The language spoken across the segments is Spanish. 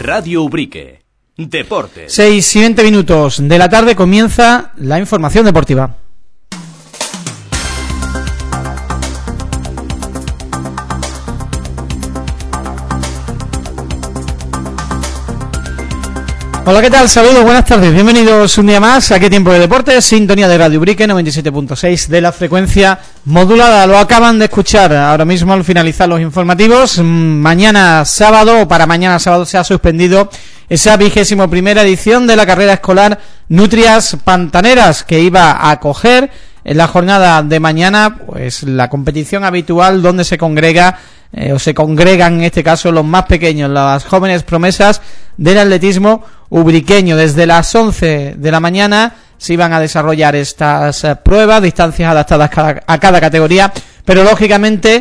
Radio Ubrique. Deportes. 6:20 minutos de la tarde comienza la información deportiva. Hola, ¿qué tal? Saludos, buenas tardes, bienvenidos un día más a ¿Qué tiempo de deportes? Sintonía de Radio Ubrique 97.6 de la frecuencia modulada. Lo acaban de escuchar ahora mismo al finalizar los informativos. Mañana sábado se ha suspendido esa 21ª edición de la carrera escolar Nutrias Pantaneras, que iba a acoger en la jornada de mañana pues la competición habitual donde se congregan en este caso los más pequeños, las jóvenes promesas del atletismo ubriqueño. Desde las 11 de la mañana se iban a desarrollar estas pruebas, distancias adaptadas a cada categoría, pero lógicamente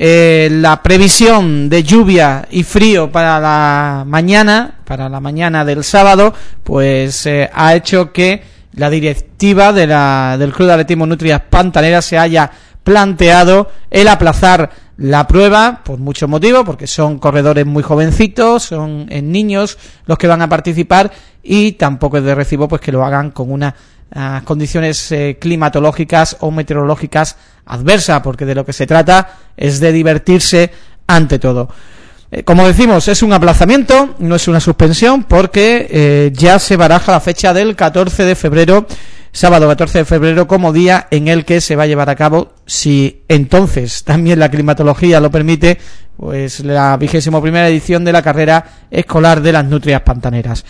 la previsión de lluvia y frío para la mañana del sábado, pues ha hecho que la directiva del Club de Atletismo Nutrias Pantaneras se haya planteado el aplazar la prueba por muchos motivos, porque son corredores muy jovencitos, son niños los que van a participar, y tampoco es de recibo pues que lo hagan con unas condiciones climatológicas o meteorológicas adversas, porque de lo que se trata es de divertirse ante todo. Como decimos, es un aplazamiento, no es una suspensión, porque ya se baraja la fecha del 14 de febrero, sábado 14 de febrero, como día en el que se va a llevar a cabo, si entonces también la climatología lo permite, pues la 21ª edición de la carrera escolar de las Nutrias Pantaneras.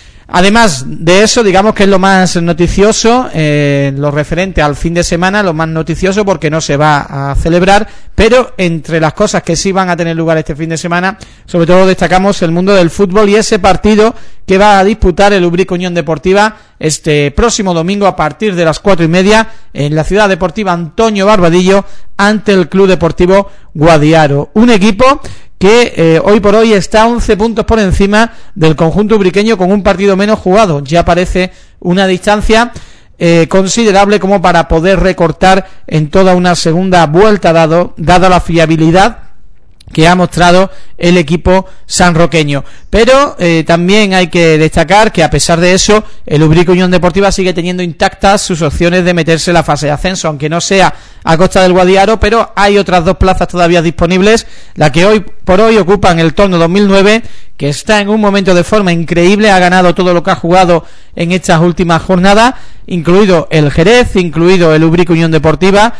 Además de eso, digamos que es lo más noticioso, lo referente al fin de semana, lo más noticioso porque no se va a celebrar, pero entre las cosas que sí van a tener lugar este fin de semana, sobre todo destacamos el mundo del fútbol y ese partido que va a disputar el Ubrique Unión Deportiva este próximo domingo a partir de las 4:30 en la Ciudad Deportiva Antonio Barbadillo ante el Club Deportivo Guadiaro, un equipo que hoy por hoy está 11 puntos por encima del conjunto ubriqueño con un partido menos jugado. Ya parece una distancia considerable como para poder recortar en toda una segunda vuelta, dada la fiabilidad que ha mostrado el equipo sanroqueño. Pero también hay que destacar que a pesar de eso el Ubrique Unión Deportiva sigue teniendo intactas sus opciones de meterse en la fase de ascenso, aunque no sea a costa del Guadiaro, pero hay otras dos plazas todavía disponibles, la que hoy por hoy ocupan el Torno 2009, que está en un momento de forma increíble, ha ganado todo lo que ha jugado en estas últimas jornadas, incluido el Jerez, incluido el Ubrique Unión Deportiva,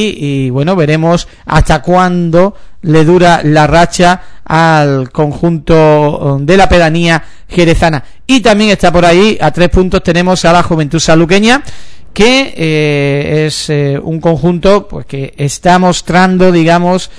y bueno, veremos hasta cuándo le dura la racha al conjunto de la pedanía jerezana. Y también está por ahí, a 3 puntos tenemos a la Juventud Sanluqueña, que es un conjunto pues que está mostrando, digamos,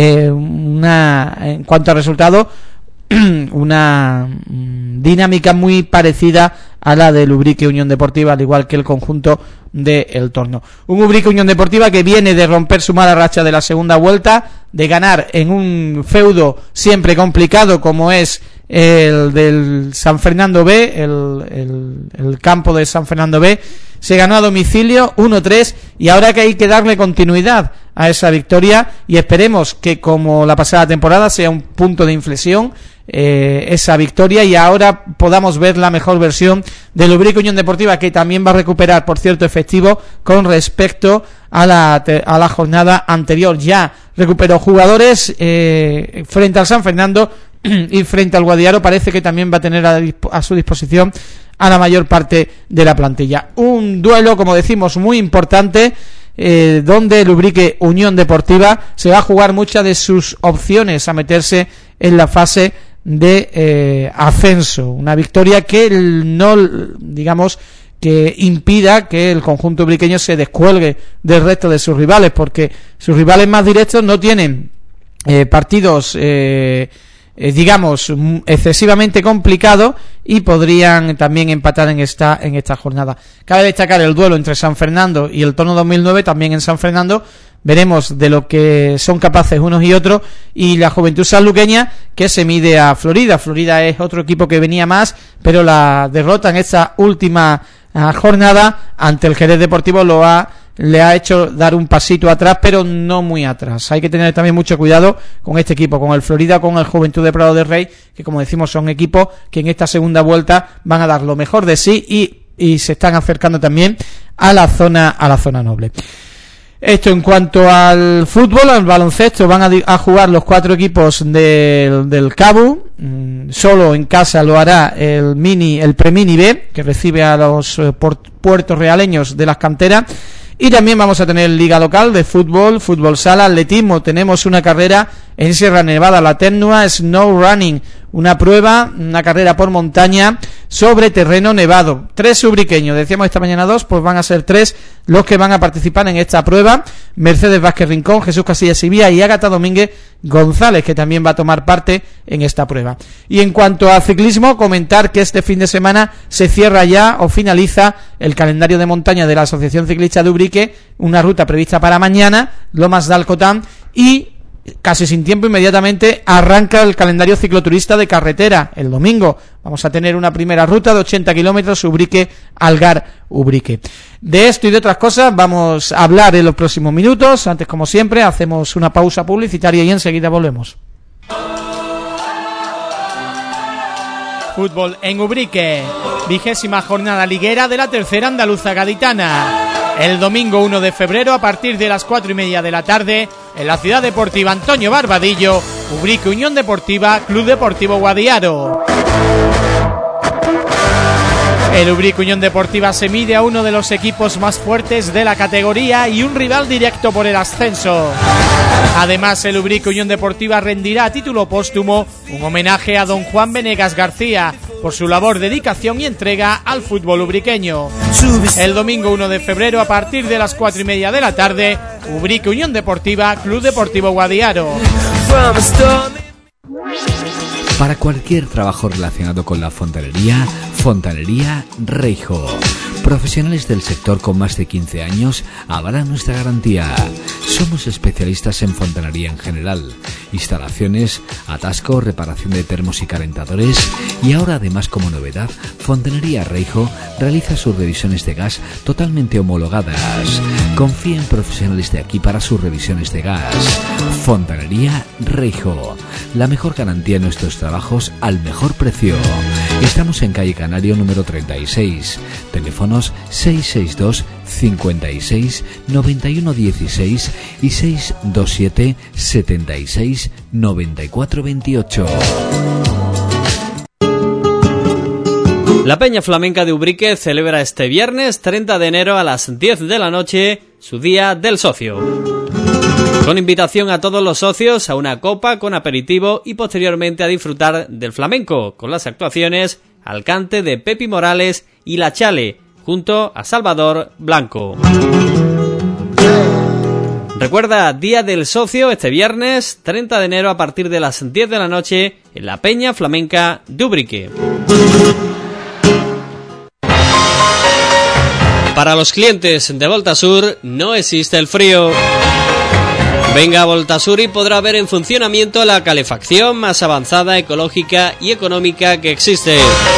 en cuanto a resultados, una dinámica muy parecida a la del Ubrique Unión Deportiva, al igual que el conjunto del Torno. Un Ubrique Unión Deportiva que viene de romper su mala racha de la segunda vuelta, de ganar en un feudo siempre complicado como es el del San Fernando B, el campo de San Fernando B. Se ganó a domicilio 1-3 y ahora que hay que darle continuidad a esa victoria, y esperemos que como la pasada temporada sea un punto de inflexión esa victoria, y ahora podamos ver la mejor versión del Ubrique Unión Deportiva, que también va a recuperar, por cierto, efectivo con respecto a la jornada anterior. Ya recuperó jugadores frente al San Fernando, y frente al Guadiaro parece que también va a tener a su disposición a la mayor parte de la plantilla. Un duelo, como decimos, muy importante, donde el Ubrique Unión Deportiva se va a jugar muchas de sus opciones a meterse en la fase de ascenso. Una victoria que no, digamos, que impida que el conjunto ubriqueño se descuelgue del resto de sus rivales, porque sus rivales más directos no tienen partidos digamos excesivamente complicados, y podrían también empatar en esta jornada. Cabe destacar el duelo entre San Fernando y el Torno 2009, también en San Fernando. Veremos de lo que son capaces unos y otros, y la Juventud Sanluqueña, que se mide a Florida. Florida es otro equipo que venía más, pero la derrota en esta última jornada ante el Jerez Deportivo lo ha le ha hecho dar un pasito atrás, pero no muy atrás. Hay que tener también mucho cuidado con este equipo, con el Florida, con el Juventud de Prado de Rey, que como decimos son equipos que en esta segunda vuelta van a dar lo mejor de sí y se están acercando también a la zona noble. Esto en cuanto al fútbol. Al baloncesto van a jugar los 4 equipos del Cabo. Solo en casa lo hará el Premini B, que recibe a los puertorrealeños de las canteras. Y también vamos a tener liga local de fútbol sala, atletismo. Tenemos una carrera en Sierra Nevada, la Ternua Snow Running, una carrera por montaña sobre terreno nevado. 3 ubriqueños, decíamos esta mañana 2, pues van a ser 3 los que van a participar en esta prueba: Mercedes Vázquez Rincón, Jesús Casillas Sevilla y Ágata Domínguez González, que también va a tomar parte en esta prueba. Y en cuanto a ciclismo, comentar que este fin de semana se cierra ya o finaliza el calendario de montaña de la Asociación Ciclista de Ubrique, una ruta prevista para mañana, Lomas de Alcotán, y casi sin tiempo inmediatamente arranca el calendario cicloturista de carretera. El domingo vamos a tener una primera ruta de 80 kilómetros, Ubrique-Algar-Ubrique. De esto y de otras cosas vamos a hablar en los próximos minutos. Antes, como siempre, hacemos una pausa publicitaria y enseguida volvemos. Fútbol en Ubrique, 20ª jornada liguera de la tercera andaluza gaditana. El domingo 1 de febrero, a partir de las 4:30 de la tarde, en la ciudad deportiva Antonio Barbadillo, Ubrique Unión Deportiva, Club Deportivo Guadiaro. El Ubrique Unión Deportiva se mide a uno de los equipos más fuertes de la categoría y un rival directo por el ascenso. Además, el Ubrique Unión Deportiva rendirá a título póstumo un homenaje a don Juan Venegas García por su labor, dedicación y entrega al fútbol ubriqueño. El domingo 1 de febrero, a partir de las 4:30 de la tarde, Ubrique Unión Deportiva, Club Deportivo Guadiaro. Para cualquier trabajo relacionado con la fontanería, Fontanería Reijo. Profesionales del sector con más de 15 años avalan nuestra garantía. Somos especialistas en fontanería en general, instalaciones, atasco, reparación de termos y calentadores, y ahora además, como novedad, Fontanería Reijo realiza sus revisiones de gas totalmente homologadas. Confía en profesionales de aquí para sus revisiones de gas. Fontanería Reijo, la mejor garantía en nuestros trabajos al mejor precio. Estamos en calle Canario número 36, teléfonos 662 56 91 16 y 627 76 94 28. La Peña Flamenca de Ubrique celebra este viernes 30 de enero a las 10 de la noche su Día del Socio, con invitación a todos los socios a una copa con aperitivo y posteriormente a disfrutar del flamenco con las actuaciones al cante de Pepi Morales y La Chale junto a Salvador Blanco. Recuerda, Día del Socio este viernes 30 de enero a partir de las 10 de la noche en la Peña Flamenca de Ubrique. Para los clientes de Voltasur no existe el frío. Venga a Voltasur y podrá ver en funcionamiento la calefacción más avanzada, ecológica y económica que existe.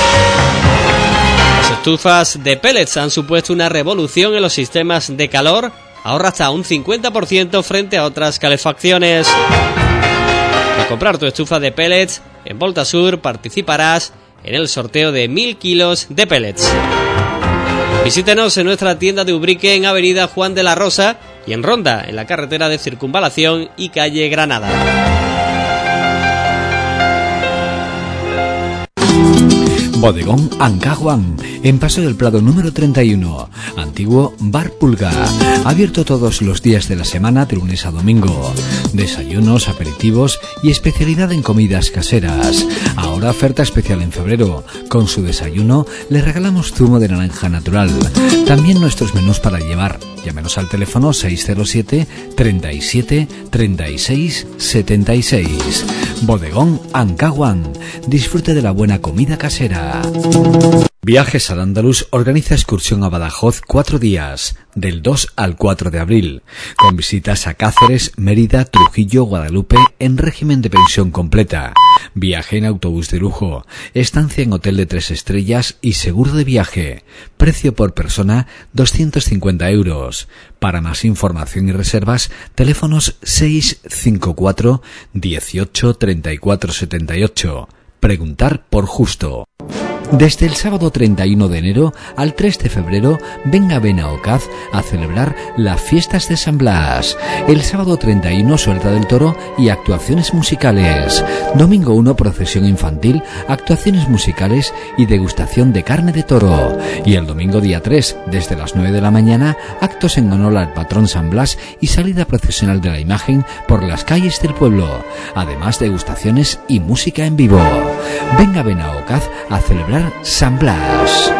Las estufas de pellets han supuesto una revolución en los sistemas de calor. Ahorra hasta un 50% frente a otras calefacciones. Al comprar tu estufa de pellets en Voltasur participarás en el sorteo de 1000 kilos de pellets. Visítenos en nuestra tienda de Ubrique en Avenida Juan de la Rosa y en Ronda, en la carretera de Circunvalación y calle Granada. Bodegón Ancahuán, en Paso del Prado número 31, antiguo Bar Pulga, abierto todos los días de la semana de lunes a domingo. Desayunos, aperitivos y especialidad en comidas caseras. Ahora oferta especial en febrero. Con su desayuno le regalamos zumo de naranja natural. También nuestros menús para llevar. Llámenos al teléfono 607 37 36 76. Bodegón Ancahuán. Disfrute de la buena comida casera. Viajes al Andaluz organiza excursión a Badajoz 4 días, del 2 al 4 de abril, con visitas a Cáceres, Mérida, Trujillo, Guadalupe, en régimen de pensión completa, viaje en autobús de lujo, estancia en hotel de 3 estrellas y seguro de viaje, precio por persona 250 euros. Para más información y reservas, teléfonos 654 18 34 78. Preguntar por Justo. Desde el sábado 31 de enero al 3 de febrero, venga a Benaocaz a celebrar las fiestas de San Blas. El sábado 31, suelta del toro y actuaciones musicales. Domingo 1, procesión infantil, actuaciones musicales y degustación de carne de toro. Y el domingo día 3, desde las 9 de la mañana, actos en honor al patrón San Blas y salida procesional de la imagen por las calles del pueblo. Además, degustaciones y música en vivo. Venga a Benaocaz a celebrar San Blas.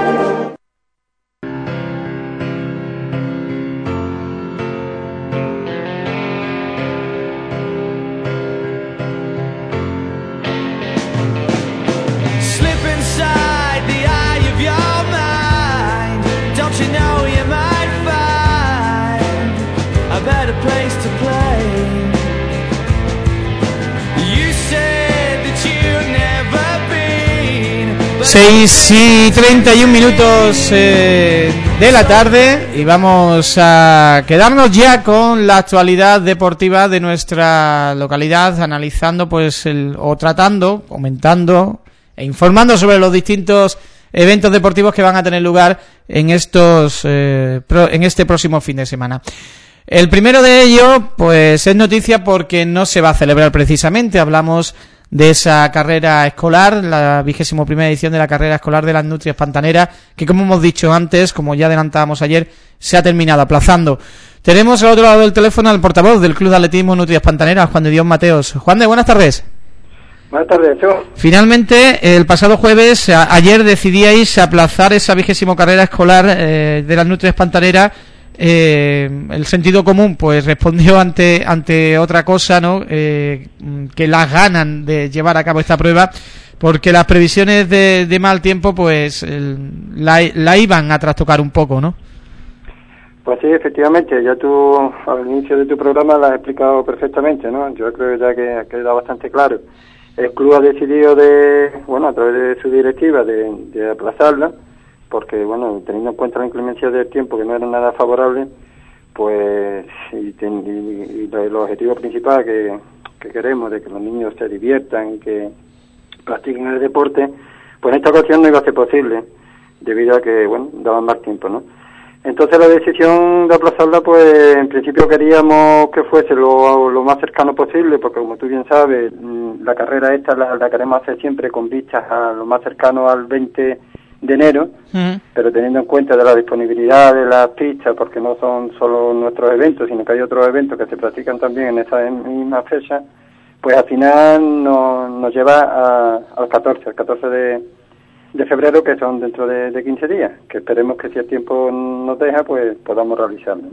Place to play. You said that you'd never been. 6 y 31 minutos de la tarde y vamos a quedarnos ya con la actualidad deportiva de nuestra localidad, analizando tratando, comentando e informando sobre los distintos eventos deportivos que van a tener lugar en este próximo fin de semana. El primero de ellos, pues es noticia porque no se va a celebrar precisamente. Hablamos de esa carrera escolar, la 21ª edición de la carrera escolar de las Nutrias Pantaneras, que como hemos dicho antes, como ya adelantábamos ayer, se ha terminado aplazando. Tenemos al otro lado del teléfono al portavoz del Club de Atletismo Nutrias Pantaneras, Juan de Dios Mateos. Juan de, buenas tardes. Buenas tardes, yo. Finalmente, el pasado jueves, ayer decidíais aplazar esa 20ª carrera escolar de las Nutrias Pantaneras. El sentido común pues respondió ante otra cosa, ¿no? Que las ganan de llevar a cabo esta prueba, porque las previsiones de mal tiempo pues la iban a trastocar un poco, ¿no? Pues sí, efectivamente, ya tú al inicio de tu programa lo has explicado perfectamente, ¿no? Yo creo ya que ha quedado bastante claro. El club ha decidido a través de su directiva de aplazarla, porque, bueno, teniendo en cuenta la inclemencia del tiempo, que no era nada favorable, pues, y el objetivo principal que queremos, de que los niños se diviertan y que practiquen el deporte, pues en esta ocasión no iba a ser posible, debido a que, bueno, daban más tiempo, ¿no? Entonces la decisión de aplazarla, pues, en principio queríamos que fuese lo más cercano posible, porque como tú bien sabes, la carrera esta la queremos hacer siempre con vistas a lo más cercano al 20 de enero, pero teniendo en cuenta de la disponibilidad de las pistas, porque no son solo nuestros eventos, sino que hay otros eventos que se practican también en esa misma fecha, pues al final nos lleva al 14 de febrero, que son dentro de 15 días, que esperemos que si el tiempo nos deja, pues podamos realizarlo.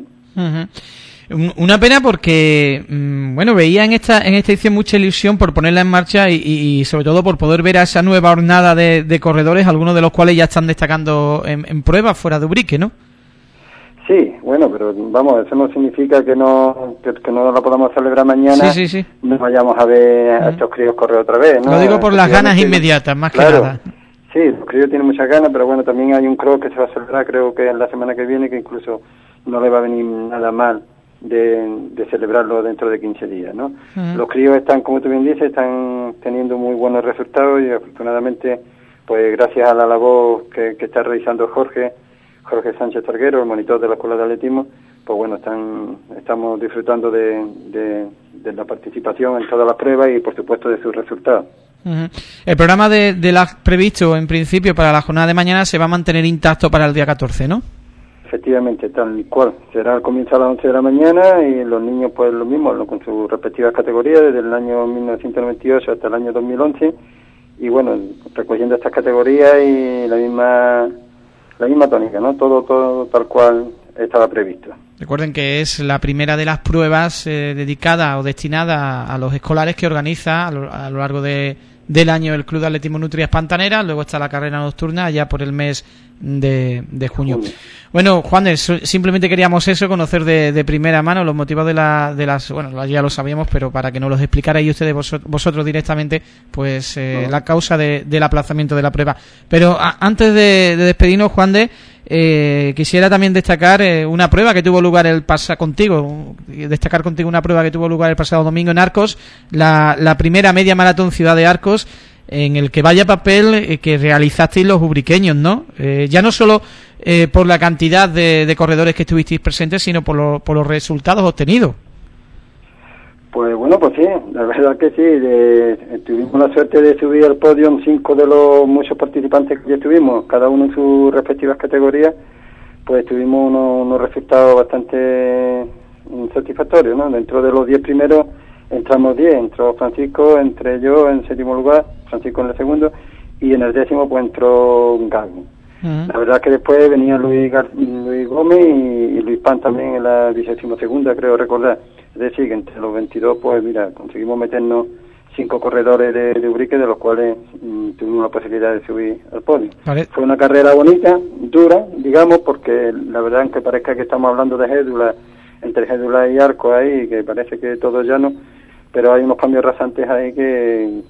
Una pena porque, veía en esta edición mucha ilusión por ponerla en marcha y sobre todo por poder ver a esa nueva hornada de corredores, algunos de los cuales ya están destacando en pruebas fuera de Ubrique, ¿no? Sí, bueno, pero vamos, eso no significa que no la podamos celebrar mañana. Sí. No vayamos a ver a estos críos correr otra vez, ¿no? Lo digo por las ganas inmediatas, más que nada. Sí, los críos tienen muchas ganas, pero bueno, también hay un cross que se va a celebrar, creo que en la semana que viene, que incluso no le va a venir nada mal de celebrarlo dentro de 15 días, ¿no? Los críos están, como tú bien dices, están teniendo muy buenos resultados y afortunadamente, pues gracias a la labor que está realizando Jorge Sánchez Targuero, el monitor de la Escuela de Atletismo, pues bueno, estamos disfrutando de la participación en todas las pruebas y por supuesto de sus resultados. El programa de las previsto en principio para la jornada de mañana se va a mantener intacto para el día 14, ¿no? Efectivamente, tal cual. Será al comienzo a las 11 de la mañana y los niños pues lo mismo, con sus respectivas categorías, desde el año 1998 hasta el año 2011, y bueno, recogiendo estas categorías y la misma tónica, ¿no? Todo tal cual estaba previsto. Recuerden que es la primera de las pruebas dedicada o destinada a los escolares que organiza a lo largo del año el Club de Atletismo Nutrias Pantaneras. Luego está la carrera nocturna allá por el mes de junio. Bueno, Juan, simplemente queríamos eso, conocer de primera mano los motivos de las, bueno, ya lo sabíamos, pero para que nos los explicarais ustedes vosotros directamente, pues la causa del aplazamiento de la prueba. Pero antes de despedirnos, Juan quisiera también destacar una prueba que tuvo lugar destacar contigo una prueba que tuvo lugar el pasado domingo en Arcos, la primera media maratón Ciudad de Arcos, en el que vaya papel que realizasteis los ubriqueños, ¿no? Ya no solo por la cantidad de corredores que estuvisteis presentes, sino por los resultados obtenidos. Pues bueno, pues sí, la verdad que sí, tuvimos la suerte de subir al podio 5 de los muchos participantes que ya estuvimos, cada uno en sus respectivas categorías, pues tuvimos unos resultados bastante satisfactorios, ¿no? Dentro de los 10 primeros entramos 10, entró Francisco, entré yo en 7º lugar, Francisco en el 2º, y en el 10º pues entró Gaby. La verdad que después venía Luis Gómez y Luis Pan también en la 12ª, creo recordar. Es decir, que entre los 22, pues mira, conseguimos meternos 5 corredores de Ubrique, de los cuales tuvimos la posibilidad de subir al podio. Vale. Fue una carrera bonita, dura, digamos, porque la verdad, aunque parezca que estamos hablando de Gédula, entre Gédula y Arco ahí, que parece que todo llano, pero hay unos cambios rasantes ahí que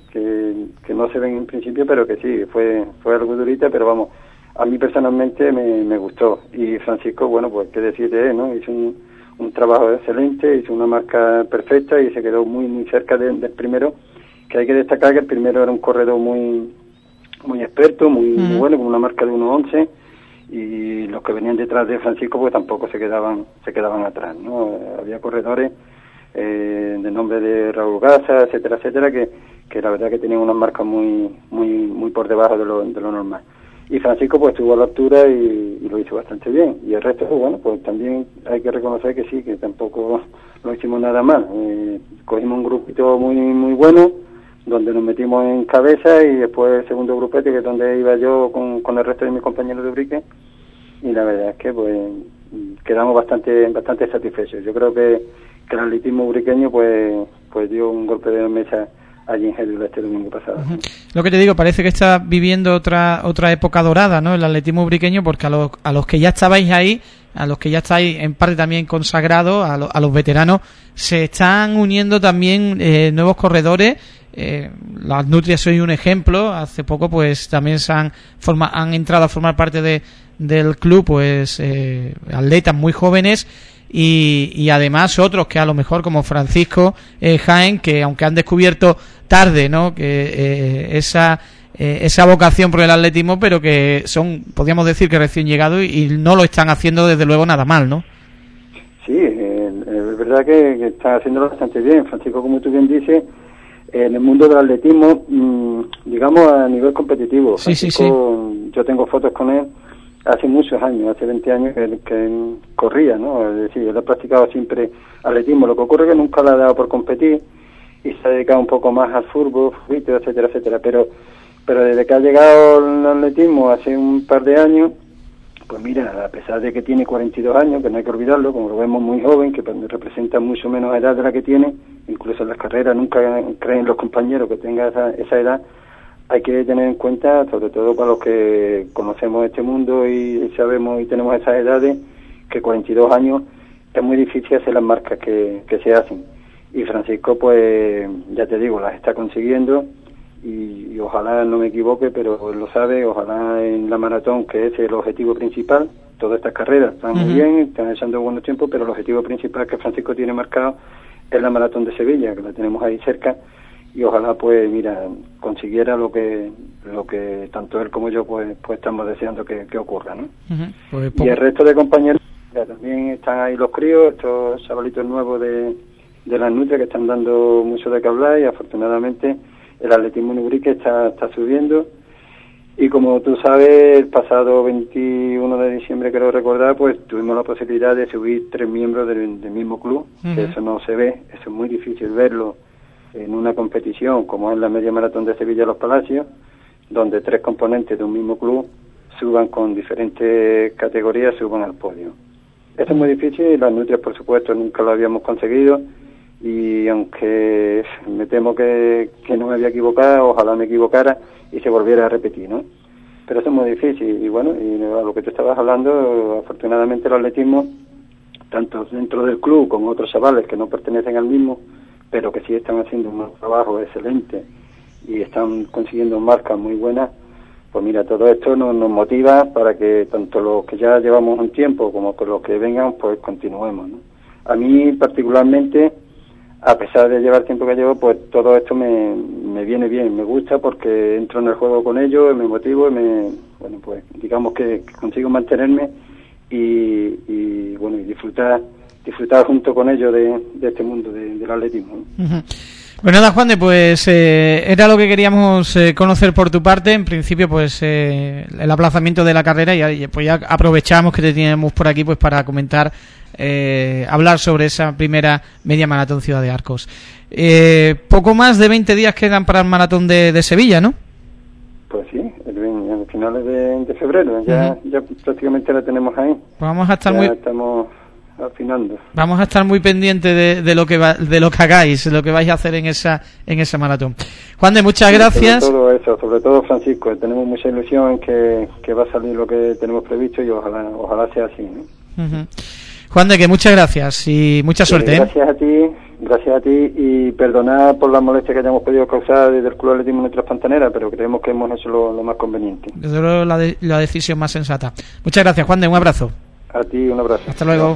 no se ven en principio, pero que sí, fue algo durita, pero vamos, a mí personalmente me gustó. Y Francisco, bueno, pues qué decir de él, ¿no? Hizo un trabajo excelente, hizo una marca perfecta y se quedó muy muy cerca del primero, que hay que destacar que el primero era un corredor muy experto, muy bueno, con una marca de 1:11, y los que venían detrás de Francisco pues tampoco se quedaban atrás, ¿no? Había corredores de nombre de Raúl Gaza, etcétera, que la verdad que tenían unas marcas muy por debajo de lo normal. Y Francisco pues estuvo a la altura y lo hizo bastante bien. Y el resto, bueno, pues también hay que reconocer que sí, que tampoco lo hicimos nada mal. Cogimos un grupito muy bueno, donde nos metimos en cabeza, y después el segundo grupete, que es donde iba yo con el resto de mis compañeros de Ubrique, y la verdad es que pues quedamos bastante satisfechos. Yo creo que el atletismo ubriqueño pues dio un golpe de mesa allí en Gédula este domingo pasado. Lo que te digo, parece que está viviendo otra época dorada, ¿no? El atletismo ubriqueño, porque a los que ya estabais ahí, a los que ya estáis en parte también consagrados, a los veteranos, se están uniendo también nuevos corredores. Las Nutrias soy un ejemplo. Hace poco pues también han entrado a formar parte del club pues atletas muy jóvenes, y además otros que a lo mejor, como Francisco Jaén, que aunque han descubierto tarde, ¿no?, que esa vocación por el atletismo, pero que son, podríamos decir, que recién llegados y no lo están haciendo desde luego nada mal, ¿no? Sí, es verdad que están haciéndolo bastante bien. Francisco, como tú bien dices, en el mundo del atletismo, digamos a nivel competitivo, Francisco, sí. Yo tengo fotos con él hace muchos años, hace 20 años que corría, ¿no? Es decir, él ha practicado siempre atletismo. Lo que ocurre es que nunca le ha dado por competir y se ha dedicado un poco más al fútbol, etcétera. Pero desde que ha llegado al atletismo hace un par de años, pues mira, a pesar de que tiene 42 años, que no hay que olvidarlo, como lo vemos muy joven, que representa mucho menos edad de la que tiene, incluso en las carreras nunca creen los compañeros que tenga esa edad. Hay que tener en cuenta, sobre todo para los que conocemos este mundo y sabemos y tenemos esas edades, que 42 años es muy difícil hacer las marcas que se hacen. Y Francisco, pues ya te digo, las está consiguiendo, y ojalá no me equivoque, pero él lo sabe, ojalá en la maratón, que es el objetivo principal. Todas estas carreras están muy bien, están echando buenos tiempos, pero el objetivo principal que Francisco tiene marcado es la maratón de Sevilla, que la tenemos ahí cerca, y ojalá pues mira consiguiera lo que tanto él como yo pues estamos deseando que ocurra, ¿no? Pues, y el resto de compañeros ya también están ahí, los críos, estos chavalitos nuevos de las Nutrias, que están dando mucho de qué hablar, y afortunadamente el atletismo en Ubrique está subiendo. Y como tú sabes, el pasado 21 de diciembre, creo recordar, pues tuvimos la posibilidad de subir 3 miembros del mismo club. Que eso no se ve, eso es muy difícil verlo en una competición como es la media maratón de Sevilla Los Palacios, donde 3 componentes de un mismo club suban con diferentes categorías, suban al podio. Esto es muy difícil y las nutrias, por supuesto, nunca lo habíamos conseguido. Y aunque me temo que no me voy a equivocar, ojalá me equivocara y se volviera a repetir, ¿no? Pero eso es muy difícil. Y bueno, y a lo que tú estabas hablando, afortunadamente el atletismo, tanto dentro del club como otros chavales que no pertenecen al mismo, pero que sí están haciendo un trabajo excelente y están consiguiendo marcas muy buenas, pues mira, todo esto nos motiva para que tanto los que ya llevamos un tiempo como con los que vengan, pues continuemos, ¿no? A mí particularmente, a pesar de llevar tiempo que llevo, pues todo esto me viene bien, me gusta porque entro en el juego con ellos, me motivo y bueno, pues digamos que consigo mantenerme y bueno, y disfrutar junto con ellos de este mundo del atletismo, ¿no? Uh-huh. Pues nada, Juan de, pues era lo que queríamos conocer por tu parte. En principio, pues el aplazamiento de la carrera y pues ya aprovechamos que te tenemos por aquí pues para comentar, hablar sobre esa primera media maratón Ciudad de Arcos. Poco más de 20 días quedan para el maratón de Sevilla, ¿no? Pues sí, en finales de febrero, ya prácticamente la tenemos ahí. Pues vamos a estar estamos afinando. Vamos a estar muy pendientes de lo que hagáis, de lo que vais a hacer en esa maratón. Juan de, muchas gracias. Sobre todo Francisco, tenemos mucha ilusión en que va a salir lo que tenemos previsto y ojalá sea así, ¿no? Uh-huh. Juan de, que muchas gracias y mucha suerte. Gracias a ti y perdonad por las molestias que hayamos podido causar desde el Club Atletismo Nuestras Pantaneras, pero creemos que hemos hecho lo más conveniente. Desde luego la decisión más sensata. Muchas gracias, Juan de, un abrazo. A ti, un abrazo. Hasta luego.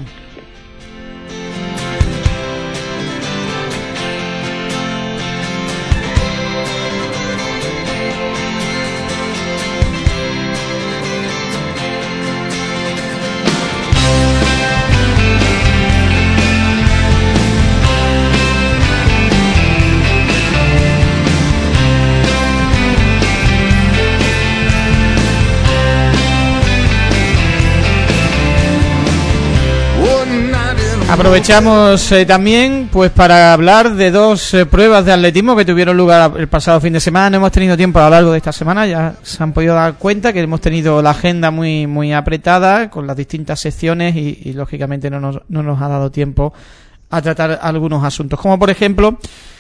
Aprovechamos también pues para hablar de dos pruebas de atletismo que tuvieron lugar el pasado fin de semana. No hemos tenido tiempo a lo largo de esta semana, ya se han podido dar cuenta que hemos tenido la agenda muy apretada con las distintas secciones y lógicamente no nos ha dado tiempo a tratar algunos asuntos, como por ejemplo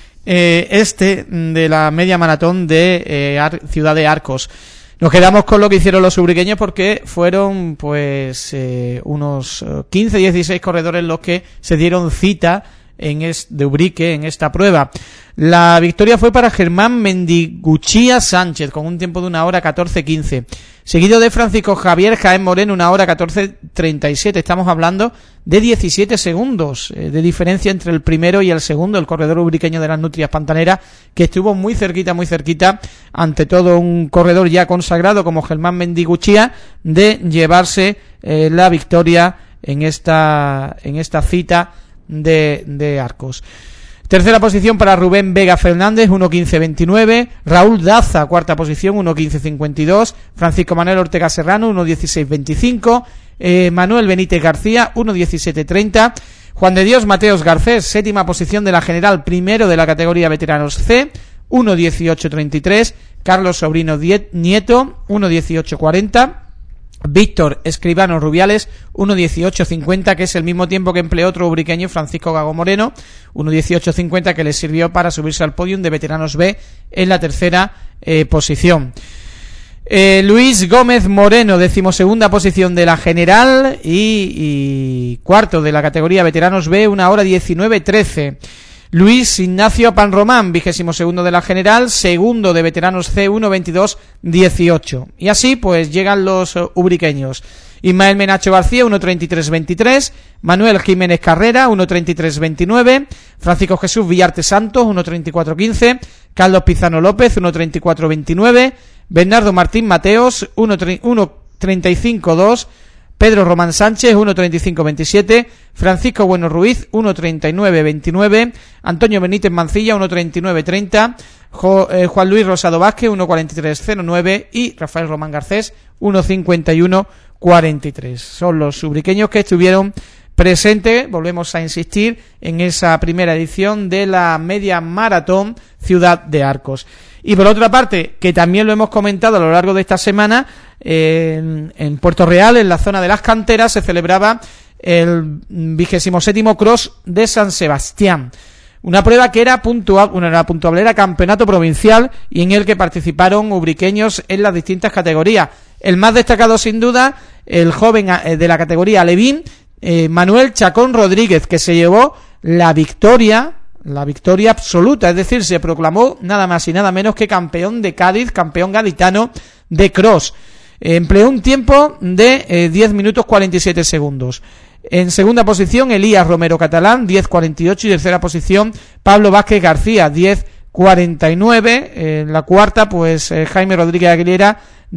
de la media maratón de Ciudad de Arcos. Nos quedamos con lo que hicieron los ubriqueños porque fueron pues unos 15-16 corredores los que se dieron cita de Ubrique en esta prueba. La victoria fue para Germán Mendiguchía Sánchez con un tiempo de 1 hora 14:15, seguido de Francisco Javier Jaén Moreno 1 hora 14:37. Estamos hablando de 17 segundos de diferencia entre el primero y el segundo, el corredor ubriqueño de las Nutrias Pantaneras, que estuvo muy cerquita, ante todo un corredor ya consagrado como Germán Mendiguchía, de llevarse la victoria en esta cita de Arcos. Tercera posición para Rubén Vega Fernández, 1:15:29. Raúl Daza, cuarta posición, 1:15:52. Francisco Manuel Ortega Serrano, 1:16:25. Manuel Benítez García, 1:17:30. Juan de Dios Mateos Garcés, séptima posición de la general, primero de la categoría veteranos C, 1:18:33. Carlos Sobrino Nieto, 1:18:40. Víctor Escribano Rubiales, 1:18:50, que es el mismo tiempo que empleó otro ubriqueño, Francisco Gago Moreno, 1:18:50, que le sirvió para subirse al podium de veteranos B en la tercera posición. Luis Gómez Moreno, 12ª posición de la general y cuarto de la categoría veteranos B, 1 hora 19:13. Luis Ignacio Panromán, 22º de la general, segundo de veteranos C, 1:22:18. Y así pues llegan los ubriqueños. Ismael Menacho García, 1:33:23. Manuel Jiménez Carrera, 1:33:29. Francisco Jesús Villarte Santos, 1:34:15. Carlos Pizano López, 1:34:29. Bernardo Martín Mateos, 1:35:2. Pedro Román Sánchez, 1:35:27, Francisco Bueno Ruiz, 1:39:29, Antonio Benítez Mancilla, 1:39:30, Juan Luis Rosado Vázquez, 1:43:09 y Rafael Román Garcés, 1:51:43. Son los ubriqueños que estuvieron presentes, volvemos a insistir, en esa primera edición de la media maratón Ciudad de Arcos. Y por otra parte, que también lo hemos comentado a lo largo de esta semana, en Puerto Real, en la zona de las canteras, se celebraba el 27º Cross de San Sebastián. Una prueba que era puntuable, era campeonato provincial y en el que participaron ubriqueños en las distintas categorías. El más destacado, sin duda, el joven de la categoría Alevín, Manuel Chacón Rodríguez, que se llevó la victoria absoluta, es decir, se proclamó nada más y nada menos que campeón de Cádiz, campeón gaditano de cross. Empleó un tiempo de 10 minutos 47 segundos. En segunda posición, Elías Romero Catalán, 10.48, y tercera posición, Pablo Vázquez García, 10.49. En la cuarta, pues Jaime Rodríguez Aguilera,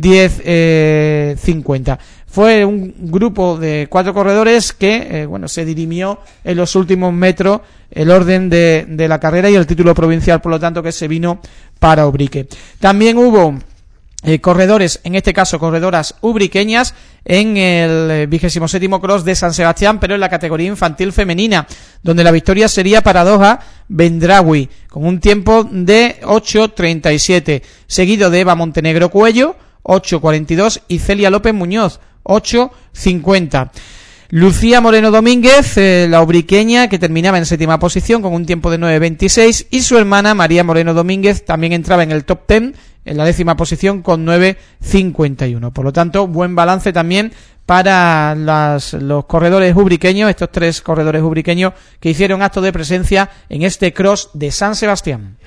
10.50. Fue un grupo de 4 corredores que, se dirimió en los últimos metros el orden de la carrera y el título provincial, por lo tanto, que se vino para Ubrique. También hubo corredores, en este caso corredoras ubriqueñas, en el 27º Cross de San Sebastián, pero en la categoría infantil femenina, donde la victoria sería para Doha Bendrawi, con un tiempo de 8.37, seguido de Eva Montenegro Cuello, 8.42, y Celia López Muñoz, 8.50. Lucía Moreno Domínguez, la ubriqueña, que terminaba en séptima posición con un tiempo de 9.26, y su hermana María Moreno Domínguez también entraba en el top 10 en la 10ª posición con 9.51. Por lo tanto, buen balance también para los corredores ubriqueños, estos 3 corredores ubriqueños que hicieron acto de presencia en este cross de San Sebastián.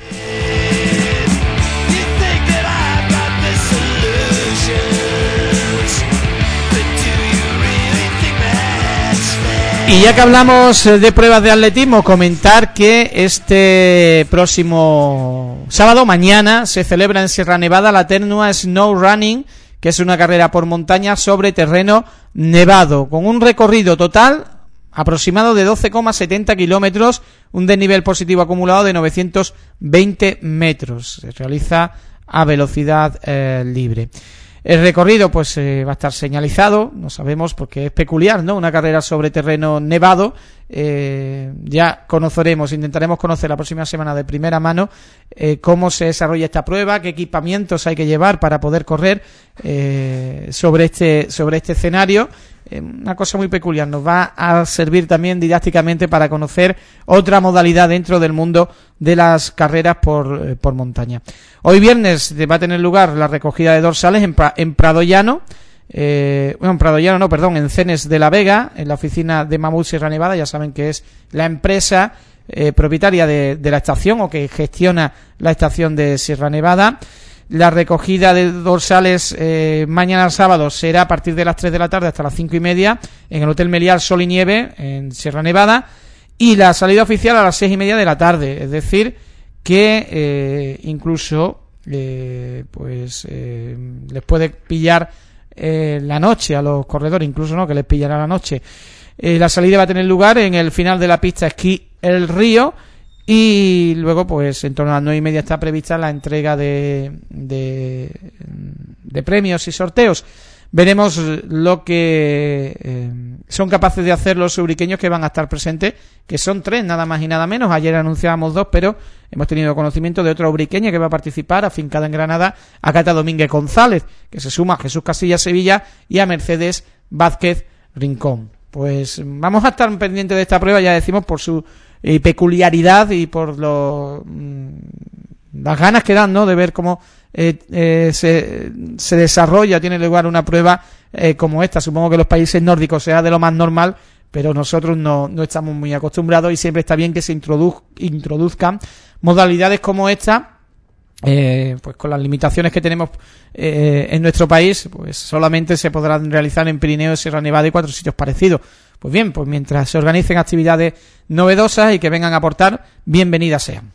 Y ya que hablamos de pruebas de atletismo, comentar que este próximo sábado, mañana, se celebra en Sierra Nevada la Ternua Snow Running, que es una carrera por montaña sobre terreno nevado, con un recorrido total aproximado de 12,70 kilómetros, un desnivel positivo acumulado de 920 metros. Se realiza a velocidad libre. El recorrido pues va a estar señalizado, no sabemos porque es peculiar, ¿no? Una carrera sobre terreno nevado. Ya intentaremos conocer la próxima semana de primera mano cómo se desarrolla esta prueba, qué equipamientos hay que llevar para poder correr sobre este escenario. Una cosa muy peculiar, nos va a servir también didácticamente para conocer otra modalidad dentro del mundo de las carreras por montaña. Hoy viernes va a tener lugar la recogida de dorsales en Prado Llano, en Cenes de la Vega, en la oficina de Mamut Sierra Nevada. Ya saben que es la empresa propietaria de la estación, o que gestiona la estación de Sierra Nevada. La recogida de dorsales mañana sábado será a partir de las 3 de la tarde hasta las 5:30 en el Hotel Meliá Sol y Nieve en Sierra Nevada, y la salida oficial a las 6:30 de la tarde, es decir que incluso les puede pillar la noche a los corredores, incluso no, que les pillará la noche. La salida va a tener lugar en el final de la pista esquí El Río, y luego pues en torno a las 9:30 está prevista la entrega de premios y sorteos. Veremos lo que son capaces de hacer los ubriqueños que van a estar presentes, que son 3 nada más y nada menos. Ayer anunciábamos 2, pero hemos tenido conocimiento de otra ubriqueña que va a participar, afincada en Granada, a Cata Domínguez González, que se suma a Jesús Casillas Sevilla y a Mercedes Vázquez Rincón. Pues vamos a estar pendientes de esta prueba, ya decimos, por su peculiaridad y por las ganas que dan, ¿no?, de ver cómo se desarrolla, tiene lugar una prueba como esta. Supongo que los países nórdicos sea de lo más normal, pero nosotros no estamos muy acostumbrados, y siempre está bien que se introduzcan modalidades como esta, pues con las limitaciones que tenemos en nuestro país, pues solamente se podrán realizar en Pirineo, Sierra Nevada y 4 sitios parecidos. Pues bien, pues mientras se organicen actividades novedosas y que vengan a aportar, bienvenidas sean.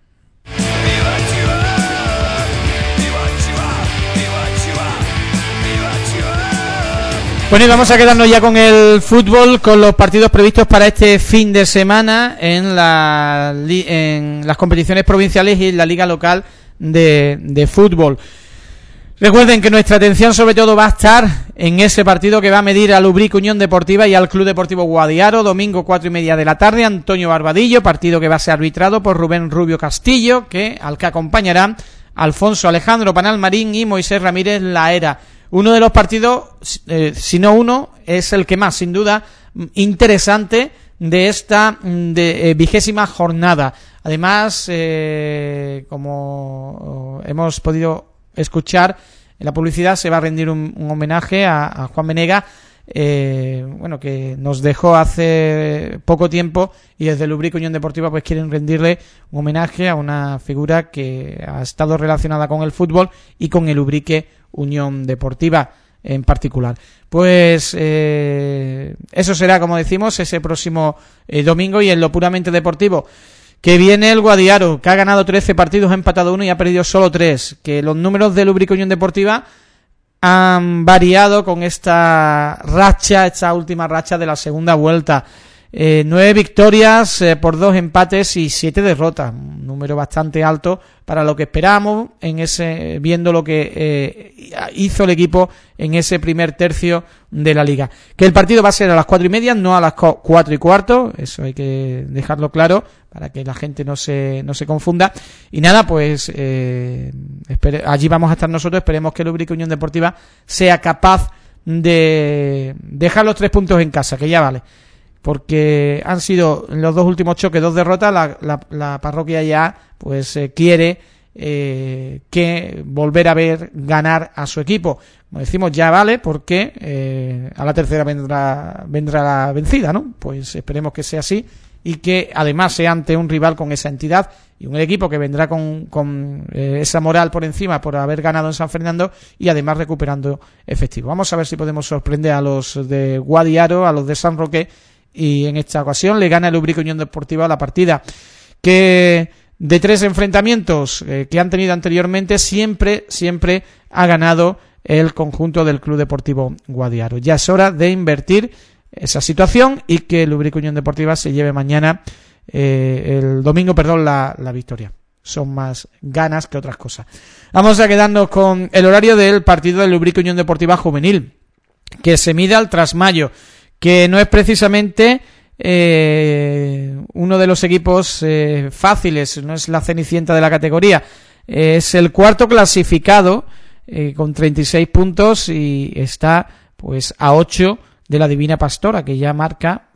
Bueno, y vamos a quedarnos ya con el fútbol, con los partidos previstos para este fin de semana en las competiciones provinciales y en la liga local de fútbol. Recuerden que nuestra atención sobre todo va a estar en ese partido que va a medir al Ubrique Unión Deportiva y al Club Deportivo Guadiaro, domingo 4:30 de la tarde, Antonio Barbadillo, partido que va a ser arbitrado por Rubén Rubio Castillo, al que acompañarán Alfonso Alejandro Panalmarín y Moisés Ramírez Laera. Uno de los partidos, si no uno, es el que más, sin duda, interesante de esta vigésima jornada. Además, como hemos podido escuchar en la publicidad, se va a rendir un homenaje a Juan Venega, que nos dejó hace poco tiempo, y desde el Ubrique Unión Deportiva pues quieren rendirle un homenaje a una figura que ha estado relacionada con el fútbol y con el Ubrique Unión Deportiva en particular. Pues eso será, como decimos, ese próximo domingo. Y en lo puramente deportivo, que viene el Guadiaro, que ha ganado 13 partidos, ha empatado 1 y ha perdido solo 3, que los números del Ubrique Unión Deportiva han variado con esta última racha de la segunda vuelta. 9 victorias por 2 empates y 7 derrotas, un número bastante alto para lo que esperábamos viendo lo que hizo el equipo en ese primer tercio de la liga. Que el partido va a ser a las 4:30, no a las 4:15, eso hay que dejarlo claro para que la gente no se confunda. Y nada, pues allí vamos a estar nosotros. Esperemos que el Ubrique Unión Deportiva sea capaz de dejar los 3 puntos en casa, que ya vale, porque han sido en los 2 últimos choques 2 derrotas. La parroquia ya pues quiere que volver a ver ganar a su equipo. Como decimos, ya vale, porque a la tercera vendrá la vencida, ¿no? Pues esperemos que sea así, y que además sea ante un rival con esa entidad y un equipo que vendrá con esa moral por encima por haber ganado en San Fernando, y además recuperando efectivo. Vamos a ver si podemos sorprender a los de Guadiaro, a los de San Roque, y en esta ocasión le gana el Ubrique Unión Deportiva la partida, que de 3 enfrentamientos que han tenido anteriormente siempre ha ganado el conjunto del Club Deportivo Guadiaro. Ya es hora de invertir esa situación y que el Ubrique Unión Deportiva se lleve mañana, el domingo, la victoria. Son más ganas que otras cosas. Vamos a quedarnos con el horario del partido del Ubrique Unión Deportiva Juvenil, que se mide al Trasmayo, que no es precisamente uno de los equipos fáciles, no es la cenicienta de la categoría. Es el cuarto clasificado con 36 puntos y está pues a 8 de la Divina Pastora, que ya marca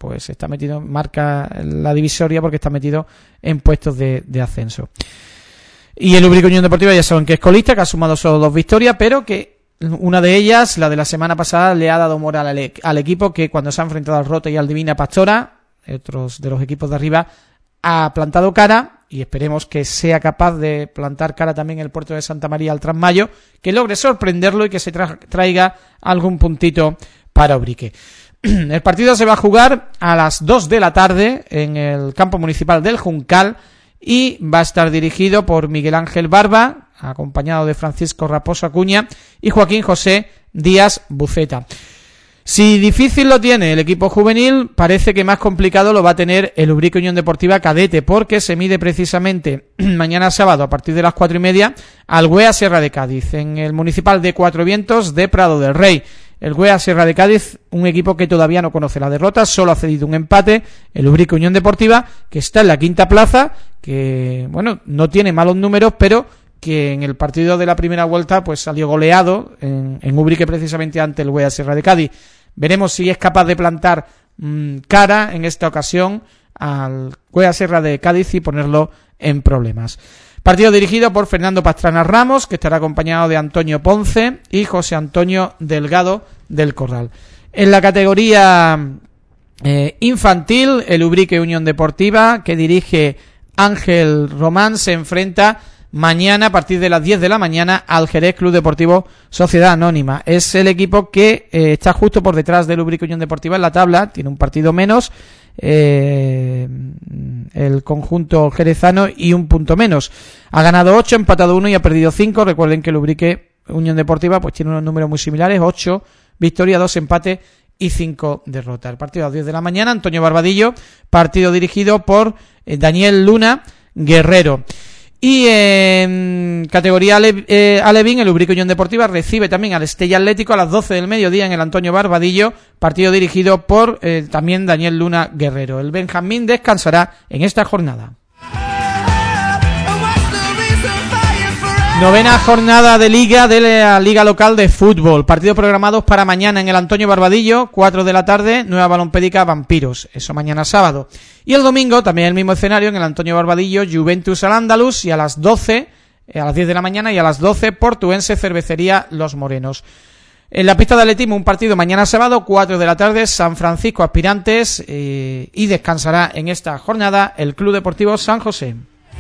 la divisoria porque está metido en puestos de ascenso. Y el Ubrique Unión Deportiva ya saben que es colista, que ha sumado solo 2 victorias, pero que una de ellas, la de la semana pasada, le ha dado moral al equipo, que cuando se ha enfrentado al Rota y al Divina Pastora, otros de los equipos de arriba, ha plantado cara, y esperemos que sea capaz de plantar cara también el Puerto de Santa María al Trasmayo, que logre sorprenderlo y que se traiga algún puntito para Ubrique. El partido se va a jugar a las 2 de la tarde en el campo municipal del Juncal, y va a estar dirigido por Miguel Ángel Barba, acompañado de Francisco Raposo Acuña y Joaquín José Díaz Buceta. Si difícil lo tiene el equipo juvenil, parece que más complicado lo va a tener el Ubrique Unión Deportiva Cadete, porque se mide precisamente mañana sábado a partir de las 4:30 al Güea Sierra de Cádiz, en el municipal de Cuatro Vientos de Prado del Rey. El Güea Sierra de Cádiz, un equipo que todavía no conoce la derrota, solo ha cedido un empate. El Ubrique Unión Deportiva, que está en la 5ª plaza, que no tiene malos números, pero que en el partido de la primera vuelta pues salió goleado en Ubrique precisamente ante el Güea Sierra de Cádiz. Veremos si es capaz de plantar cara en esta ocasión al Güea Sierra de Cádiz y ponerlo en problemas. Partido dirigido por Fernando Pastrana Ramos, que estará acompañado de Antonio Ponce y José Antonio Delgado del Corral. En la categoría infantil, el Ubrique Unión Deportiva, que dirige Ángel Román, se enfrenta mañana a partir de las 10 de la mañana al Jerez Club Deportivo Sociedad Anónima. Es el equipo que está justo por detrás del Ubrique Unión Deportiva en la tabla, tiene un partido menos el conjunto jerezano y un punto menos. Ha ganado 8, empatado 1 y ha perdido 5. Recuerden que el Ubrique Unión Deportiva pues tiene unos números muy similares: 8 victorias, 2 empates y 5 derrotas. El partido a las 10 de la mañana, Antonio Barbadillo, partido dirigido por Daniel Luna Guerrero. Y en categoría Alevín, el Ubrique Unión Deportiva recibe también al Estella Atlético a las 12 del mediodía en el Antonio Barbadillo, partido dirigido por también Daniel Luna Guerrero. El Benjamín descansará en esta jornada. Novena jornada de Liga de la Liga Local de Fútbol. Partidos programados para mañana en el Antonio Barbadillo, 4 de la tarde, Nueva Balompédica Vampiros. Eso mañana sábado. Y el domingo, también el mismo escenario, en el Antonio Barbadillo, Juventus Al-Ándalus, y a las 12, a las 10 de la mañana y a las 12, Portuense Cervecería Los Morenos. En la pista de atletismo, un partido mañana sábado, 4 de la tarde, San Francisco Aspirantes, y descansará en esta jornada el Club Deportivo San José.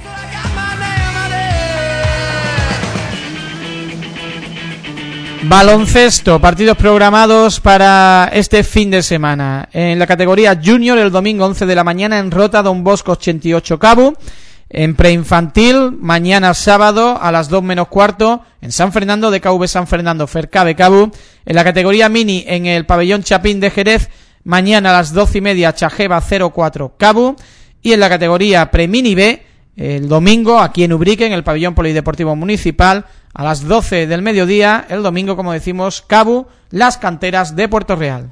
Baloncesto, partidos programados para este fin de semana. En la categoría Junior, el domingo 11 de la mañana en Rota, Don Bosco 88 Cabu. En preinfantil, mañana sábado a las 2 menos cuarto en San Fernando, de KV San Fernando, Fercabe Cabu. En la categoría mini, en el pabellón Chapín de Jerez, mañana a las 12:30, Chajeva 04 Cabu. Y en la categoría pre-mini B, el domingo aquí en Ubrique, en el pabellón polideportivo municipal, a las 12 del mediodía, el domingo, como decimos, Cabu, Las Canteras de Puerto Real.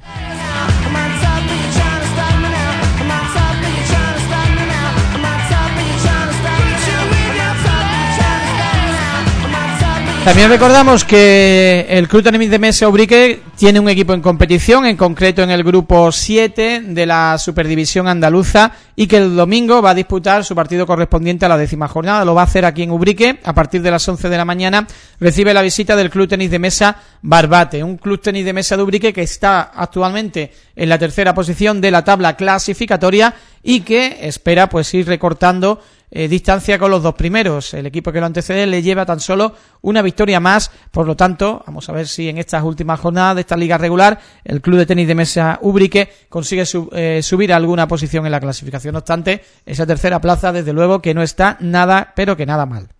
También recordamos que el Club Tenis de Mesa Ubrique tiene un equipo en competición, en concreto en el grupo 7 de la Superdivisión Andaluza, y que el domingo va a disputar su partido correspondiente a la 10ª jornada. Lo va a hacer aquí en Ubrique a partir de las 11 de la mañana. Recibe la visita del Club Tenis de Mesa Barbate, un Club Tenis de Mesa de Ubrique que está actualmente en la 3ª posición de la tabla clasificatoria y que espera pues ir recortando distancia con los dos primeros. El equipo que lo antecede le lleva tan solo una victoria más, por lo tanto vamos a ver si en estas últimas jornadas de esta liga regular el Club de Tenis de Mesa Ubrique consigue subir a alguna posición en la clasificación. No obstante, esa 3ª plaza desde luego que no está nada, pero que nada mal.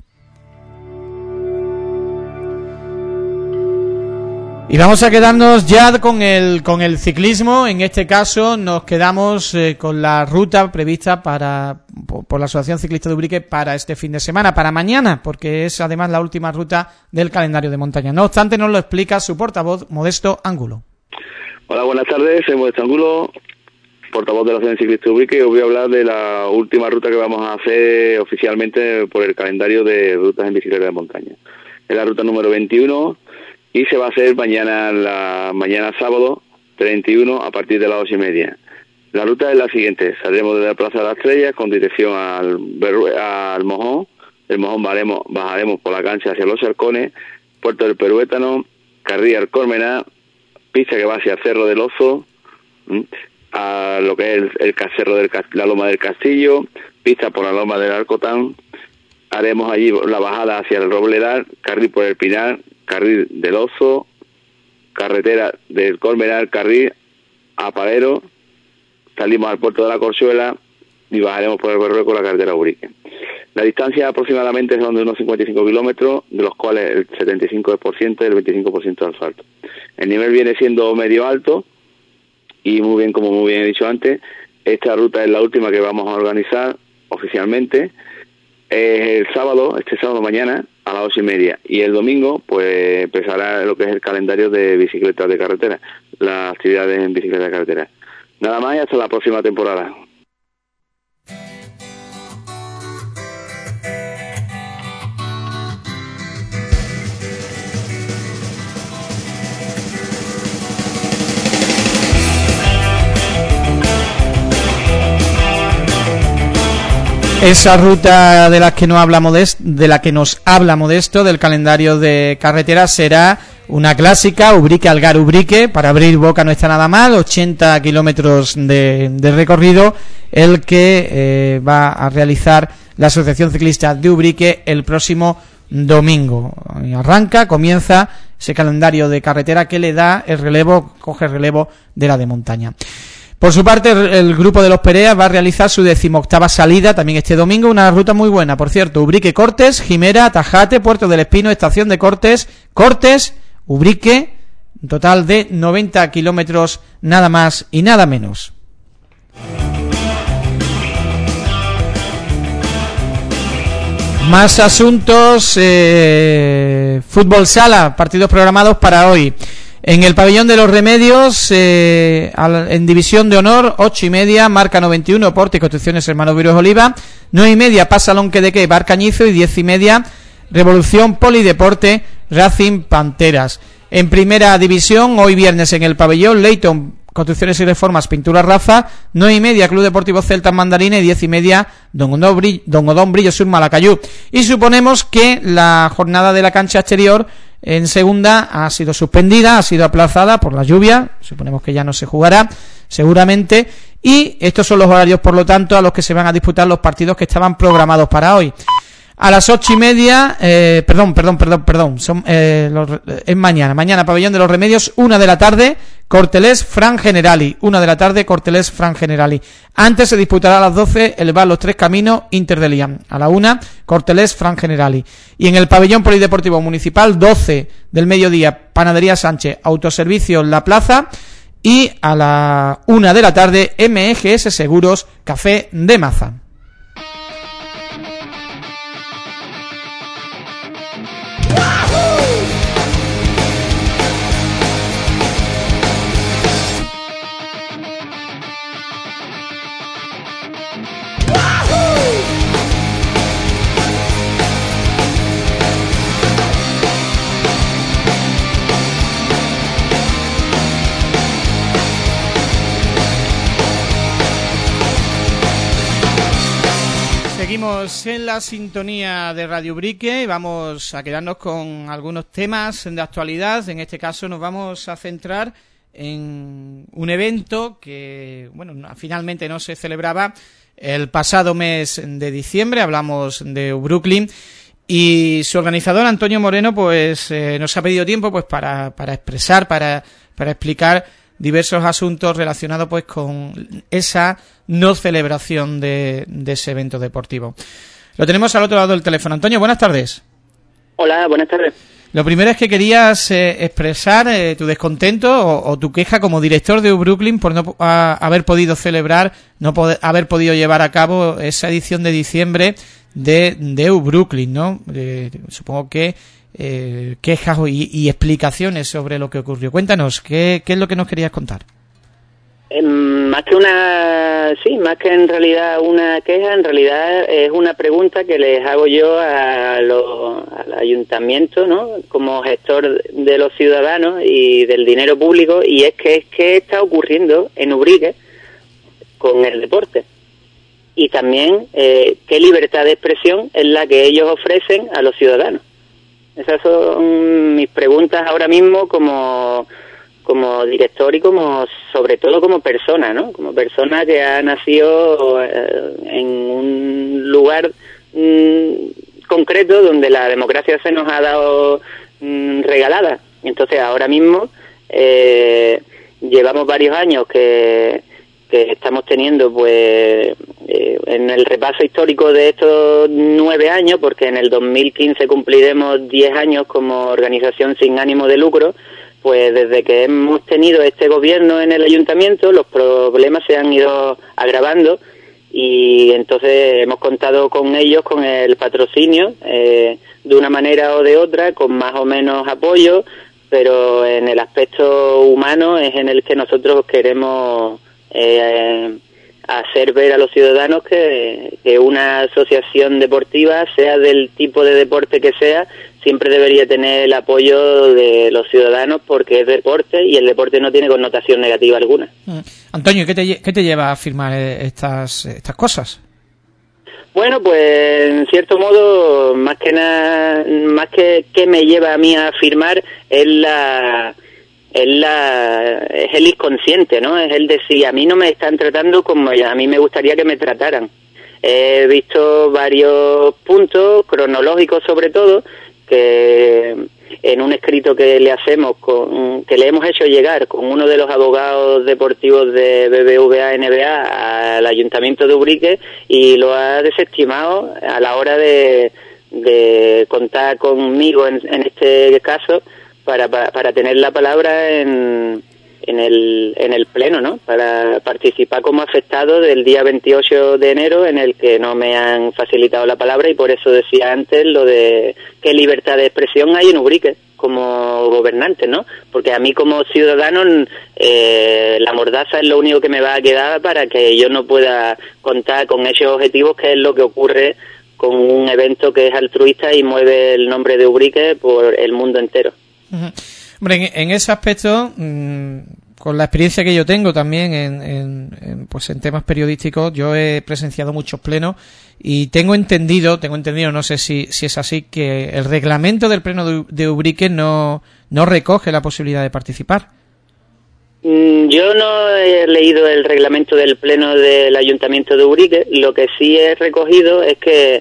Y vamos a quedarnos ya con el ciclismo. En este caso nos quedamos con la ruta prevista por la Asociación Ciclista de Ubrique para este fin de semana, para mañana, porque es además la última ruta del calendario de montaña. No obstante, nos lo explica su portavoz, Modesto Ángulo. Hola, buenas tardes, soy Modesto Ángulo, portavoz de la Asociación Ciclista de Ubrique, y os voy a hablar de la última ruta que vamos a hacer oficialmente por el calendario de rutas en bicicleta de montaña. Es la ruta número 21 y se va a hacer mañana sábado 31 a partir de las 8:30. La ruta es la siguiente: saldremos desde la Plaza de la Estrella con dirección al Mojón. Del Mojón bajaremos por la cancha hacia Los Arcones, Puerto del Peruétano, Carrilla Alcormená, pista que va hacia el Cerro del Oso, a lo que es el cerro la Loma del Castillo, pista por la Loma del Alcotán. Haremos allí la bajada hacia el Robledal, carril por el Pinar, carril del Oso, carretera del Colmenar, carril a Palero, salimos al puerto de la Corchuela y bajaremos por el Berrueco con la carretera Ubrique. La distancia aproximadamente son de unos 55 kilómetros, de los cuales el 75% y el 25% de asfalto. El nivel viene siendo medio alto y muy bien, como muy bien he dicho antes, esta ruta es la última que vamos a organizar oficialmente. Este sábado mañana a las 8:30, y el domingo pues empezará lo que es el calendario de bicicletas de carretera, las actividades en bicicleta de carretera. Nada más y hasta la próxima temporada. Esa ruta de la que nos habla Modesto, del calendario de carretera, será una clásica, Ubrique-Algar-Ubrique, para abrir boca no está nada mal, 80 kilómetros de recorrido, el que va a realizar la Asociación Ciclista de Ubrique el próximo domingo. Comienza ese calendario de carretera que le da coge el relevo de la de montaña. Por su parte, el grupo de los Pereas va a realizar su 18ª salida también este domingo, una ruta muy buena, por cierto: Ubrique, Cortes, Jimera, Tajate, Puerto del Espino, estación de Cortes, Ubrique, un total de 90 kilómetros nada más y nada menos. Más asuntos, fútbol sala, partidos programados para hoy. En el pabellón de los Remedios, en división de honor, 8:30, Marca 91, Porte y Construcciones Hermanos Viros Oliva, 9:30, Pasa Lonque de Que, Bar Cañizo, y 10:30, Revolución Polideporte Racing Panteras. En primera división, hoy viernes en el pabellón, Leyton Construcciones y Reformas Pintura Rafa, 9:30 Club Deportivo Celtas Mandarina y 10:30 Don Odón Brillo Sur Malacayú. Y suponemos que la jornada de la cancha exterior en segunda ha sido suspendida, ha sido aplazada por la lluvia, suponemos que ya no se jugará seguramente, y estos son los horarios, por lo tanto, a los que se van a disputar los partidos que estaban programados para hoy. A las 8:30, es mañana pabellón de los Remedios, 1 de la tarde, Cortelés Fran Generali, 1 de la tarde, Cortelés Fran Generali. Antes se disputará a las 12 el bar Los Tres Caminos Inter de Liam, a la 1 Cortelés Fran Generali. Y en el pabellón polideportivo municipal, 12 del mediodía, Panadería Sánchez, Autoservicios La Plaza, y a la 1 de la tarde, MGS Seguros Café de Maza. Seguimos en la sintonía de Radio Brique y vamos a quedarnos con algunos temas de actualidad. En este caso nos vamos a centrar en un evento que, finalmente no se celebraba el pasado mes de diciembre. Hablamos de Brooklyn y su organizador Antonio Moreno pues nos ha pedido tiempo pues para expresar, para explicar diversos asuntos relacionados pues con esa no celebración de ese evento deportivo. Lo tenemos al otro lado del teléfono. Antonio, buenas tardes. Hola, buenas tardes. Lo primero es que querías expresar tu descontento o tu queja como director de Brooklyn por no haber podido celebrar, haber podido llevar a cabo esa edición de diciembre de Brooklyn, ¿no? Supongo que quejas y explicaciones sobre lo que ocurrió. Cuéntanos, ¿qué es lo que nos querías contar? Más que en realidad una queja, en realidad es una pregunta que les hago yo al ayuntamiento, ¿no? Como gestor de los ciudadanos y del dinero público, y es que está ocurriendo en Ubrique con el deporte. Y también qué libertad de expresión es la que ellos ofrecen a los ciudadanos. Esas son mis preguntas ahora mismo como director y sobre todo como persona, ¿no? Como persona que ha nacido en un lugar concreto donde la democracia se nos ha dado regalada. Entonces ahora mismo llevamos varios años que estamos teniendo pues en el repaso histórico de estos 9 años, porque en el 2015 cumpliremos 10 años como organización sin ánimo de lucro. Pues desde que hemos tenido este gobierno en el ayuntamiento, los problemas se han ido agravando y entonces hemos contado con ellos, con el patrocinio, de una manera o de otra, con más o menos apoyo, pero en el aspecto humano es en el que nosotros queremos hacer ver a los ciudadanos que una asociación deportiva, sea del tipo de deporte que sea, siempre debería tener el apoyo de los ciudadanos porque es deporte y el deporte no tiene connotación negativa alguna. Antonio, ¿qué te lleva a firmar estas cosas? Bueno, pues en cierto modo, más que me lleva a mí a firmar, es el inconsciente, ¿no? Es el decir, a mí no me están tratando como a mí me gustaría que me trataran. He visto varios puntos cronológicos, sobre todo, que en un escrito que le hemos hecho llegar con uno de los abogados deportivos de BBVA NBA al Ayuntamiento de Ubrique, y lo ha desestimado a la hora de contar conmigo en este caso para tener la palabra en el pleno, ¿no? Para participar como afectado del día 28 de enero, en el que no me han facilitado la palabra, y por eso decía antes lo de qué libertad de expresión hay en Ubrique como gobernante, ¿no? Porque a mí como ciudadano la mordaza es lo único que me va a quedar para que yo no pueda contar con hechos objetivos, que es lo que ocurre con un evento que es altruista y mueve el nombre de Ubrique por el mundo entero. Hombre, en ese aspecto, con la experiencia que yo tengo también pues en temas periodísticos, yo he presenciado muchos plenos y tengo entendido, no sé si es así, que el reglamento del pleno de Ubrique no recoge la posibilidad de participar. Yo no he leído el reglamento del pleno del Ayuntamiento de Ubrique. Lo que sí he recogido es que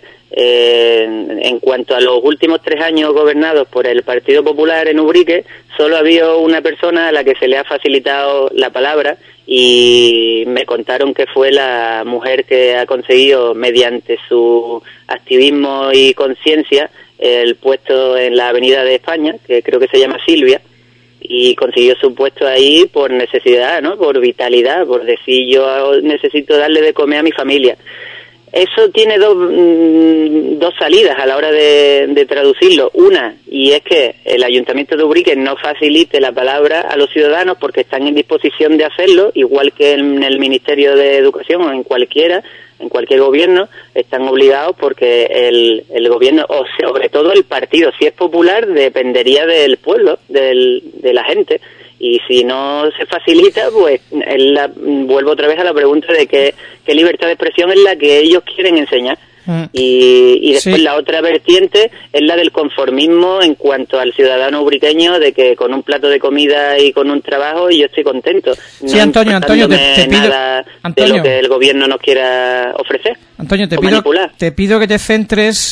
en cuanto a los últimos 3 años gobernados por el Partido Popular en Ubrique, solo había una persona a la que se le ha facilitado la palabra, y me contaron que fue la mujer que ha conseguido, mediante su activismo y conciencia, el puesto en la Avenida de España, que creo que se llama Silvia, y consiguió su puesto ahí por necesidad, ¿no? Por vitalidad, por decir, yo necesito darle de comer a mi familia. Eso tiene dos salidas a la hora de traducirlo. Una, y es que el Ayuntamiento de Ubrique no facilite la palabra a los ciudadanos porque están en disposición de hacerlo, igual que en el Ministerio de Educación o en cualquier gobierno, están obligados porque el gobierno, o sobre todo el partido, si es popular, dependería del pueblo, de la gente. Y si no se facilita, pues vuelvo otra vez a la pregunta de qué libertad de expresión es la que ellos quieren enseñar. Y después sí, la otra vertiente es la del conformismo en cuanto al ciudadano ubriqueño, de que con un plato de comida y con un trabajo yo estoy contento. Sí, no, Antonio, te pido, nada de lo que el gobierno nos quiera ofrecer. Antonio, te pido que te centres,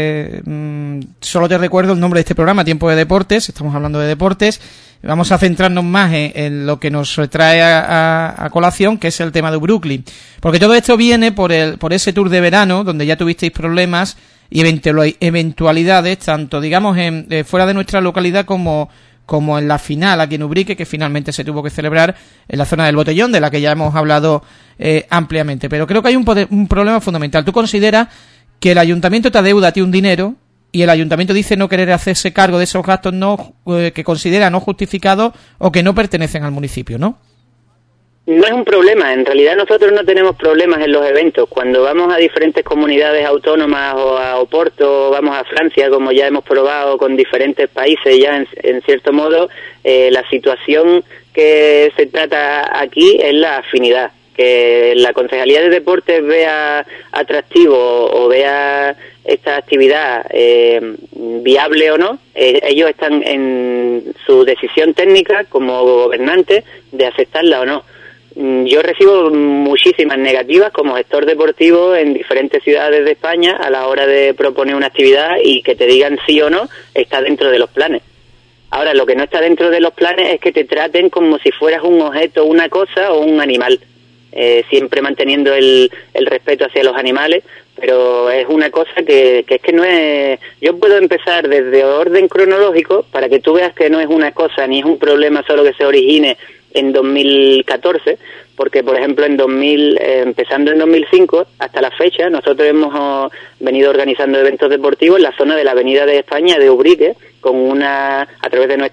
solo te recuerdo el nombre de este programa, Tiempo de Deportes, estamos hablando de deportes. Vamos a centrarnos más en lo que nos trae a colación, que es el tema de Brooklyn. Porque todo esto viene por ese tour de verano, donde ya tuvisteis problemas y eventualidades, tanto, digamos, fuera de nuestra localidad como en la final aquí en Ubrique, que finalmente se tuvo que celebrar en la zona del Botellón, de la que ya hemos hablado ampliamente. Pero creo que hay un problema fundamental. ¿Tú consideras que el ayuntamiento te adeuda a ti un dinero y el ayuntamiento dice no querer hacerse cargo de esos gastos que considera no justificados o que no pertenecen al municipio, ¿no? No es un problema, en realidad nosotros no tenemos problemas en los eventos. Cuando vamos a diferentes comunidades autónomas o a Oporto, o vamos a Francia, como ya hemos probado con diferentes países ya en cierto modo, la situación que se trata aquí es la afinidad. Que la Concejalía de Deportes vea atractivo o vea esta actividad viable o no, ellos están en su decisión técnica como gobernantes de aceptarla o no. Yo recibo muchísimas negativas como gestor deportivo en diferentes ciudades de España a la hora de proponer una actividad y que te digan sí o no está dentro de los planes. Ahora, lo que no está dentro de los planes es que te traten como si fueras un objeto, una cosa o un animal. Siempre manteniendo el respeto hacia los animales, pero es una cosa que es que no es... Yo puedo empezar desde orden cronológico para que tú veas que no es una cosa ni es un problema solo que se origine en 2014, porque por ejemplo empezando en 2005 hasta la fecha nosotros hemos venido organizando eventos deportivos en la zona de la Avenida de España de Ubrique a través de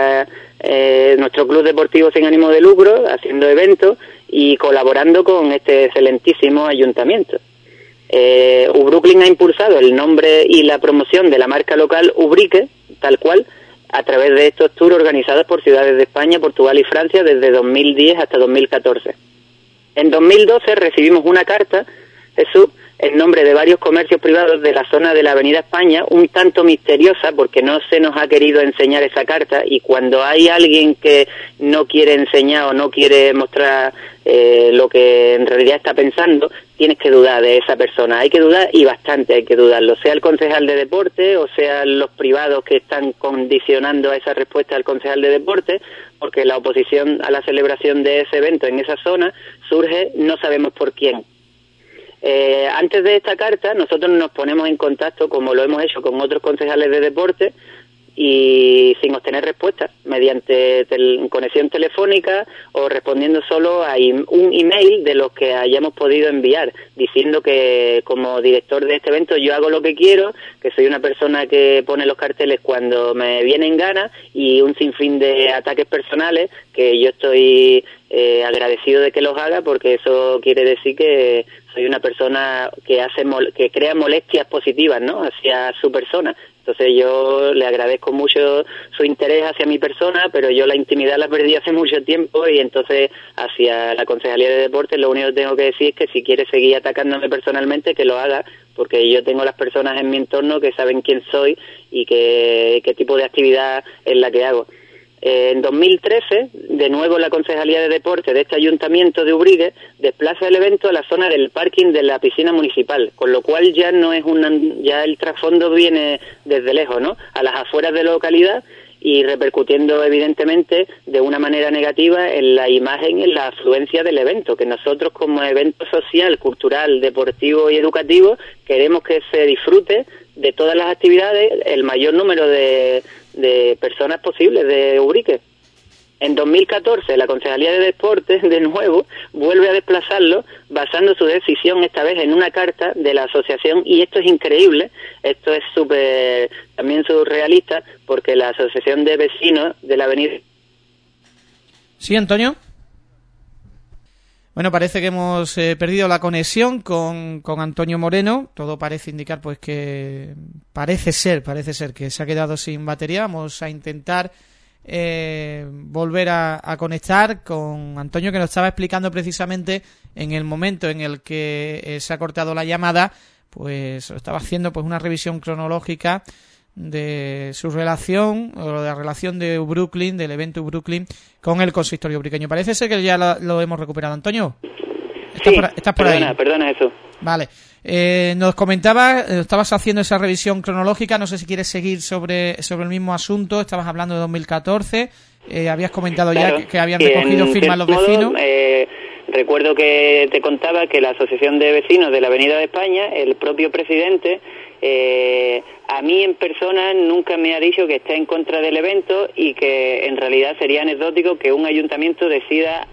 nuestro club deportivo sin ánimo de lucro, haciendo eventos y colaborando con este excelentísimo ayuntamiento. Brooklyn ha impulsado el nombre y la promoción de la marca local Ubrique, tal cual, a través de estos tours organizados por ciudades de España, Portugal y Francia desde 2010 hasta 2014. En 2012 recibimos una carta, Jesús, en nombre de varios comercios privados de la zona de la Avenida España, un tanto misteriosa porque no se nos ha querido enseñar esa carta, y cuando hay alguien que no quiere enseñar o no quiere mostrar lo que en realidad está pensando, tienes que dudar de esa persona. Hay que dudar, y bastante hay que dudarlo, sea el concejal de deporte o sea los privados que están condicionando a esa respuesta al concejal de deporte, porque la oposición a la celebración de ese evento en esa zona surge no sabemos por quién. Antes de esta carta nosotros nos ponemos en contacto, como lo hemos hecho con otros concejales de deporte, y sin obtener respuesta, mediante conexión telefónica o respondiendo solo a un email de los que hayamos podido enviar, diciendo que como director de este evento yo hago lo que quiero, que soy una persona que pone los carteles cuando me viene en gana, y un sinfín de ataques personales, que yo estoy agradecido de que los haga, porque eso quiere decir que soy una persona que crea molestias positivas, ¿no?, hacia su persona. Entonces yo le agradezco mucho su interés hacia mi persona, pero yo la intimidad la perdí hace mucho tiempo, y entonces hacia la Concejalía de Deportes lo único que tengo que decir es que si quiere seguir atacándome personalmente, que lo haga, porque yo tengo las personas en mi entorno que saben quién soy y qué tipo de actividad es la que hago. En 2013, de nuevo la Concejalía de Deportes de este Ayuntamiento de Ubrique desplaza el evento a la zona del parking de la piscina municipal, con lo cual ya no es ya el trasfondo viene desde lejos, ¿no?, a las afueras de la localidad, y repercutiendo evidentemente de una manera negativa en la imagen y en la afluencia del evento, que nosotros como evento social, cultural, deportivo y educativo queremos que se disfrute de todas las actividades el mayor número de personas posibles de Ubrique. En 2014 la Concejalía de Deportes de nuevo vuelve a desplazarlo, basando su decisión esta vez en una carta de la asociación, y esto es increíble, esto es súper también surrealista, porque la Asociación de Vecinos de la Avenida... Sí, Antonio. Bueno, parece que hemos perdido la conexión con Antonio Moreno. Todo parece indicar pues que parece ser que se ha quedado sin batería. Vamos a intentar volver a conectar con Antonio, que nos estaba explicando precisamente en el momento en el que se ha cortado la llamada, pues estaba haciendo pues una revisión cronológica de su relación, o de la relación de Brooklyn, del evento Brooklyn, con el consistorio ubriqueño. Parece ser que ya lo hemos recuperado. Antonio, ¿estás por ahí? Perdona eso. Vale. Nos comentabas, estabas haciendo esa revisión cronológica, no sé si quieres seguir sobre el mismo asunto. Estabas hablando de 2014, habías comentado claro, ya que habían recogido firmas los vecinos. Recuerdo que te contaba que la Asociación de Vecinos de la Avenida de España, el propio presidente, a mí en persona nunca me ha dicho que está en contra del evento, y que en realidad sería anecdótico que un ayuntamiento decida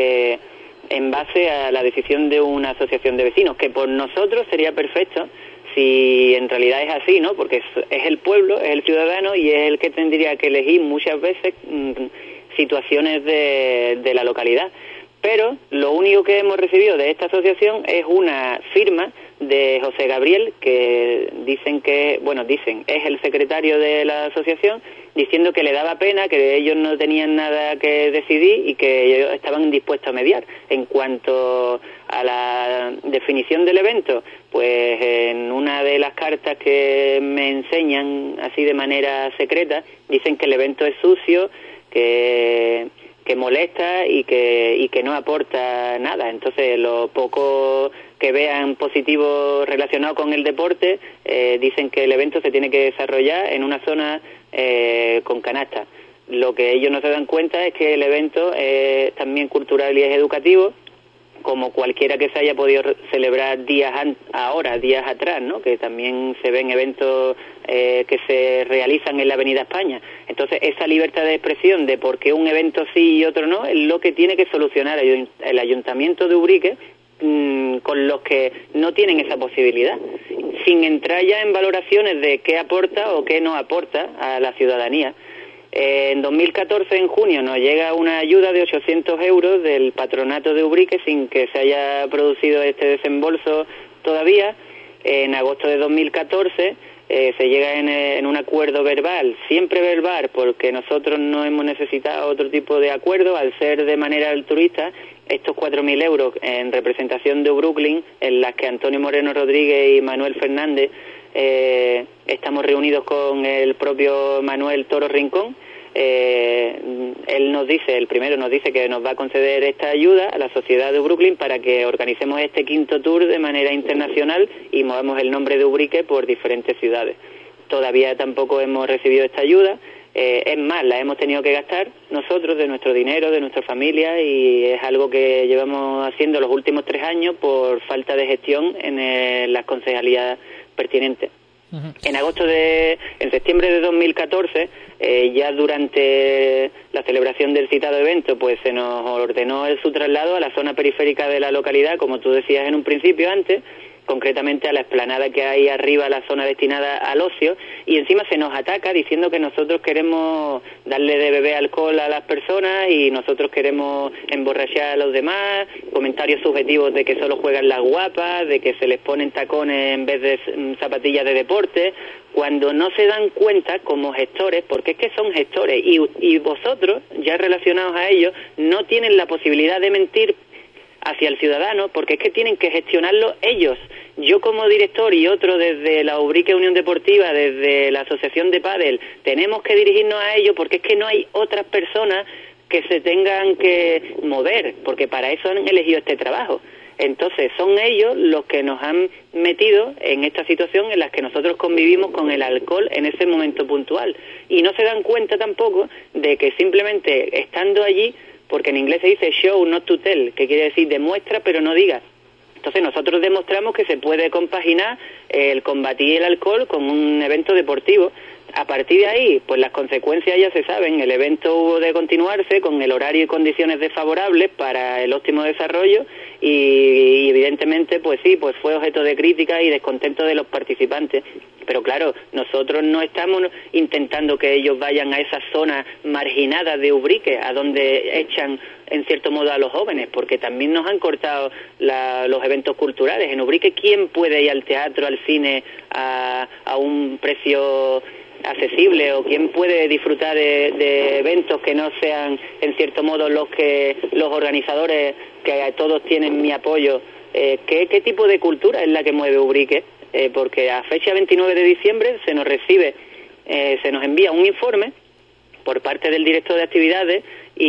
en base a la decisión de una asociación de vecinos, que por nosotros sería perfecto si en realidad es así, ¿no?, porque es el pueblo, es el ciudadano, y es el que tendría que elegir muchas veces situaciones de la localidad. Pero lo único que hemos recibido de esta asociación es una firma de José Gabriel, que dicen es el secretario de la asociación, diciendo que le daba pena, que ellos no tenían nada que decidir y que ellos estaban dispuestos a mediar. En cuanto a la definición del evento, pues en una de las cartas que me enseñan así de manera secreta, dicen que el evento es sucio, que molesta y que no aporta nada. Entonces, lo poco que vean positivo relacionado con el deporte, dicen que el evento se tiene que desarrollar en una zona con canasta. Lo que ellos no se dan cuenta es que el evento es también cultural y es educativo, como cualquiera que se haya podido celebrar días atrás, ¿no?, que también se ven eventos que se realizan en la Avenida España. Entonces, esa libertad de expresión de por qué un evento sí y otro no es lo que tiene que solucionar el Ayuntamiento de Ubrique con los que no tienen esa posibilidad, sin entrar ya en valoraciones de qué aporta o qué no aporta a la ciudadanía. En 2014, en junio, nos llega una ayuda de 800 euros del Patronato de Ubrique, sin que se haya producido este desembolso todavía. En agosto de 2014 se llega en un acuerdo verbal, siempre verbal, porque nosotros no hemos necesitado otro tipo de acuerdo, al ser de manera altruista, estos 4.000 euros en representación de Brooklyn, en las que Antonio Moreno Rodríguez y Manuel Fernández estamos reunidos con el propio Manuel Toro Rincón. El primero nos dice que nos va a conceder esta ayuda a la sociedad de Brooklyn para que organicemos este quinto tour de manera internacional y movamos el nombre de Ubrique por diferentes ciudades. Todavía tampoco hemos recibido esta ayuda, es más, la hemos tenido que gastar nosotros de nuestro dinero, de nuestra familia, y es algo que llevamos haciendo los últimos 3 años por falta de gestión en las concejalías pertinentes. Uh-huh. En septiembre de 2014, ya durante la celebración del citado evento, pues se nos ordenó su traslado a la zona periférica de la localidad, como tú decías en un principio antes, concretamente a la explanada que hay arriba, la zona destinada al ocio, y encima se nos ataca diciendo que nosotros queremos darle de beber alcohol a las personas y nosotros queremos emborrachar a los demás, comentarios subjetivos de que solo juegan las guapas, de que se les ponen tacones en vez de zapatillas de deporte, cuando no se dan cuenta como gestores, porque es que son gestores, y vosotros, ya relacionados a ellos, no tienen la posibilidad de mentir hacia el ciudadano, porque es que tienen que gestionarlo ellos. Yo como director y otro desde la Ubrique Unión Deportiva, desde la Asociación de Pádel, tenemos que dirigirnos a ellos, porque es que no hay otras personas que se tengan que mover, porque para eso han elegido este trabajo. Entonces son ellos los que nos han metido en esta situación en la que nosotros convivimos con el alcohol en ese momento puntual, y no se dan cuenta tampoco de que simplemente estando allí, porque en inglés se dice show, not to tell, que quiere decir demuestra pero no diga. Entonces nosotros demostramos que se puede compaginar el combatir el alcohol con un evento deportivo. A partir de ahí, pues las consecuencias ya se saben. El evento hubo de continuarse con el horario y condiciones desfavorables para el óptimo desarrollo y evidentemente, pues sí, pues fue objeto de crítica y descontento de los participantes. Pero claro, nosotros no estamos intentando que ellos vayan a esas zonas marginadas de Ubrique, a donde echan en cierto modo a los jóvenes, porque también nos han cortado los eventos culturales. En Ubrique, ¿quién puede ir al teatro, al cine a un precio accesible, o quién puede disfrutar de eventos que no sean en cierto modo los que los organizadores, que todos tienen mi apoyo? ¿Qué tipo de cultura es la que mueve Ubrique? Porque a fecha 29 de diciembre se nos envía un informe por parte del director de actividades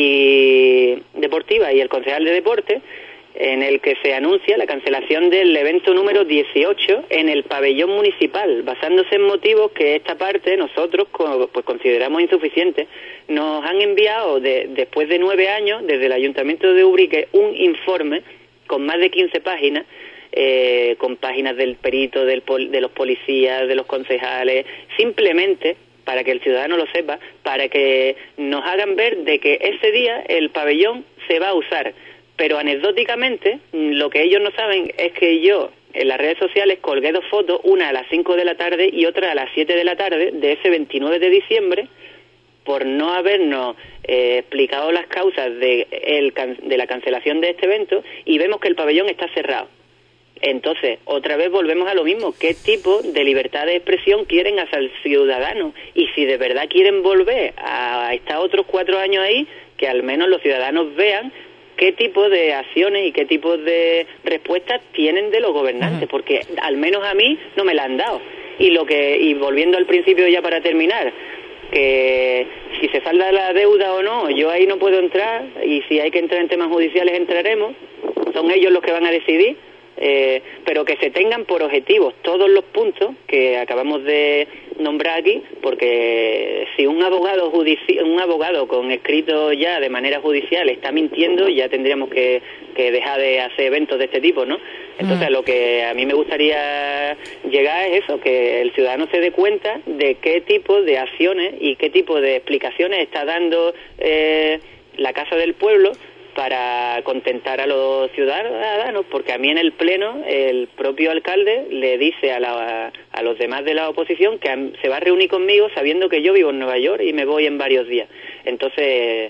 y deportivas y el concejal de deporte, en el que se anuncia la cancelación del evento número 18 en el pabellón municipal, basándose en motivos que esta parte nosotros pues consideramos insuficientes. Nos han enviado después de 9 años desde el Ayuntamiento de Ubrique un informe con más de 15 páginas, con páginas del perito, de los policías, de los concejales, simplemente para que el ciudadano lo sepa, para que nos hagan ver de que ese día el pabellón se va a usar. Pero anecdóticamente, lo que ellos no saben es que yo en las redes sociales colgué 2 fotos, una a las 5 de la tarde y otra a las 7 de la tarde de ese 29 de diciembre, por no habernos explicado las causas de la cancelación de este evento, y vemos que el pabellón está cerrado. Entonces, otra vez volvemos a lo mismo. ¿Qué tipo de libertad de expresión quieren hacia el ciudadano? Y si de verdad quieren volver a estar otros 4 años ahí, que al menos los ciudadanos vean qué tipo de acciones y qué tipo de respuestas tienen de los gobernantes, porque al menos a mí no me la han dado. Y volviendo al principio ya para terminar, que si se salda la deuda o no, yo ahí no puedo entrar, y si hay que entrar en temas judiciales entraremos, son ellos los que van a decidir, pero que se tengan por objetivos todos los puntos que acabamos de nombrar aquí, porque si un abogado con escrito ya de manera judicial está mintiendo, ya tendríamos que dejar de hacer eventos de este tipo, ¿no? Entonces, lo que a mí me gustaría llegar es eso, que el ciudadano se dé cuenta de qué tipo de acciones y qué tipo de explicaciones está dando la Casa del Pueblo para contentar a los ciudadanos, porque a mí en el pleno el propio alcalde le dice a los demás de la oposición que se va a reunir conmigo sabiendo que yo vivo en Nueva York y me voy en varios días. Entonces,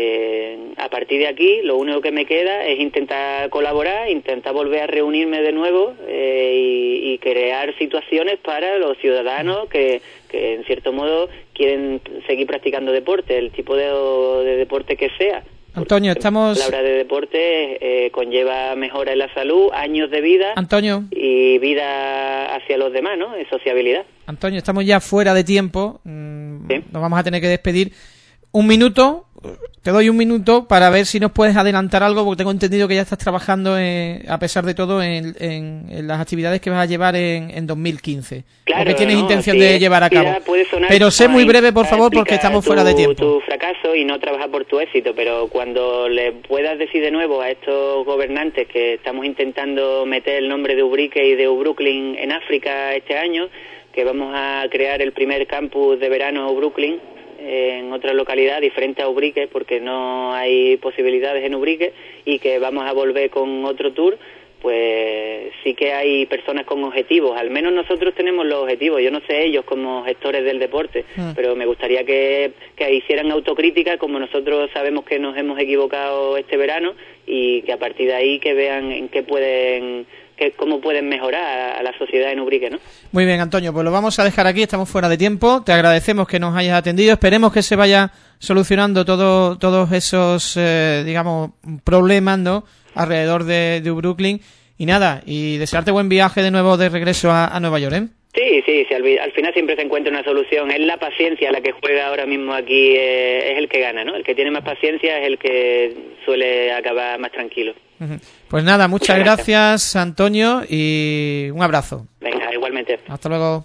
a partir de aquí, lo único que me queda es intentar colaborar, intentar volver a reunirme de nuevo y crear situaciones para los ciudadanos que en cierto modo quieren seguir practicando deporte, el tipo de deporte que sea. Antonio, estamos... La palabra de deporte conlleva mejora en la salud, años de vida, Antonio, y vida hacia los demás, ¿no? En sociabilidad. Antonio, estamos ya fuera de tiempo. ¿Sí? Nos vamos a tener que despedir. Un minuto, te doy un minuto para ver si nos puedes adelantar algo, porque tengo entendido que ya estás trabajando, a pesar de todo, en las actividades que vas a llevar en 2015. Claro, porque tienes intención de llevar a cabo. Pero sé muy breve, por favor, porque estamos fuera de tiempo. Tu fracaso y no trabajar por tu éxito, pero cuando le puedas decir de nuevo a estos gobernantes que estamos intentando meter el nombre de Ubrique y de Ubrooklyn en África este año, que vamos a crear el primer campus de verano Ubrooklyn en otra localidad diferente a Ubrique, porque no hay posibilidades en Ubrique, y que vamos a volver con otro tour, pues sí que hay personas con objetivos. Al menos nosotros tenemos los objetivos. Yo no sé ellos como gestores del deporte, pero me gustaría que hicieran autocrítica, como nosotros sabemos que nos hemos equivocado este verano, y que a partir de ahí que vean en qué pueden, cómo pueden mejorar a la sociedad en Ubrique, ¿no? Muy bien, Antonio, pues lo vamos a dejar aquí, estamos fuera de tiempo. Te agradecemos que nos hayas atendido. Esperemos que se vaya solucionando todos esos, digamos, problemas, ¿no?, alrededor de Brooklyn. Y nada, y desearte buen viaje de nuevo de regreso a Nueva York, ¿eh? Sí, al final siempre se encuentra una solución. Es la paciencia la que juega ahora mismo aquí, es el que gana, ¿no? El que tiene más paciencia es el que suele acabar más tranquilo. Pues nada, muchas gracias, Antonio, y un abrazo. Venga, igualmente. Hasta luego.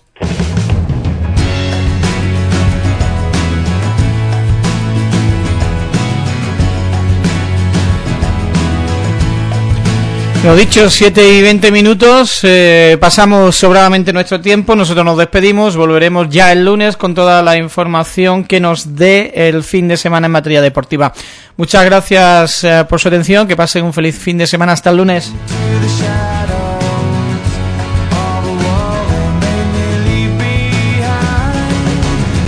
Lo dicho, 7:20, pasamos sobradamente nuestro tiempo, nosotros nos despedimos, volveremos ya el lunes con toda la información que nos dé el fin de semana en materia deportiva. Muchas gracias por su atención, que pasen un feliz fin de semana, hasta el lunes.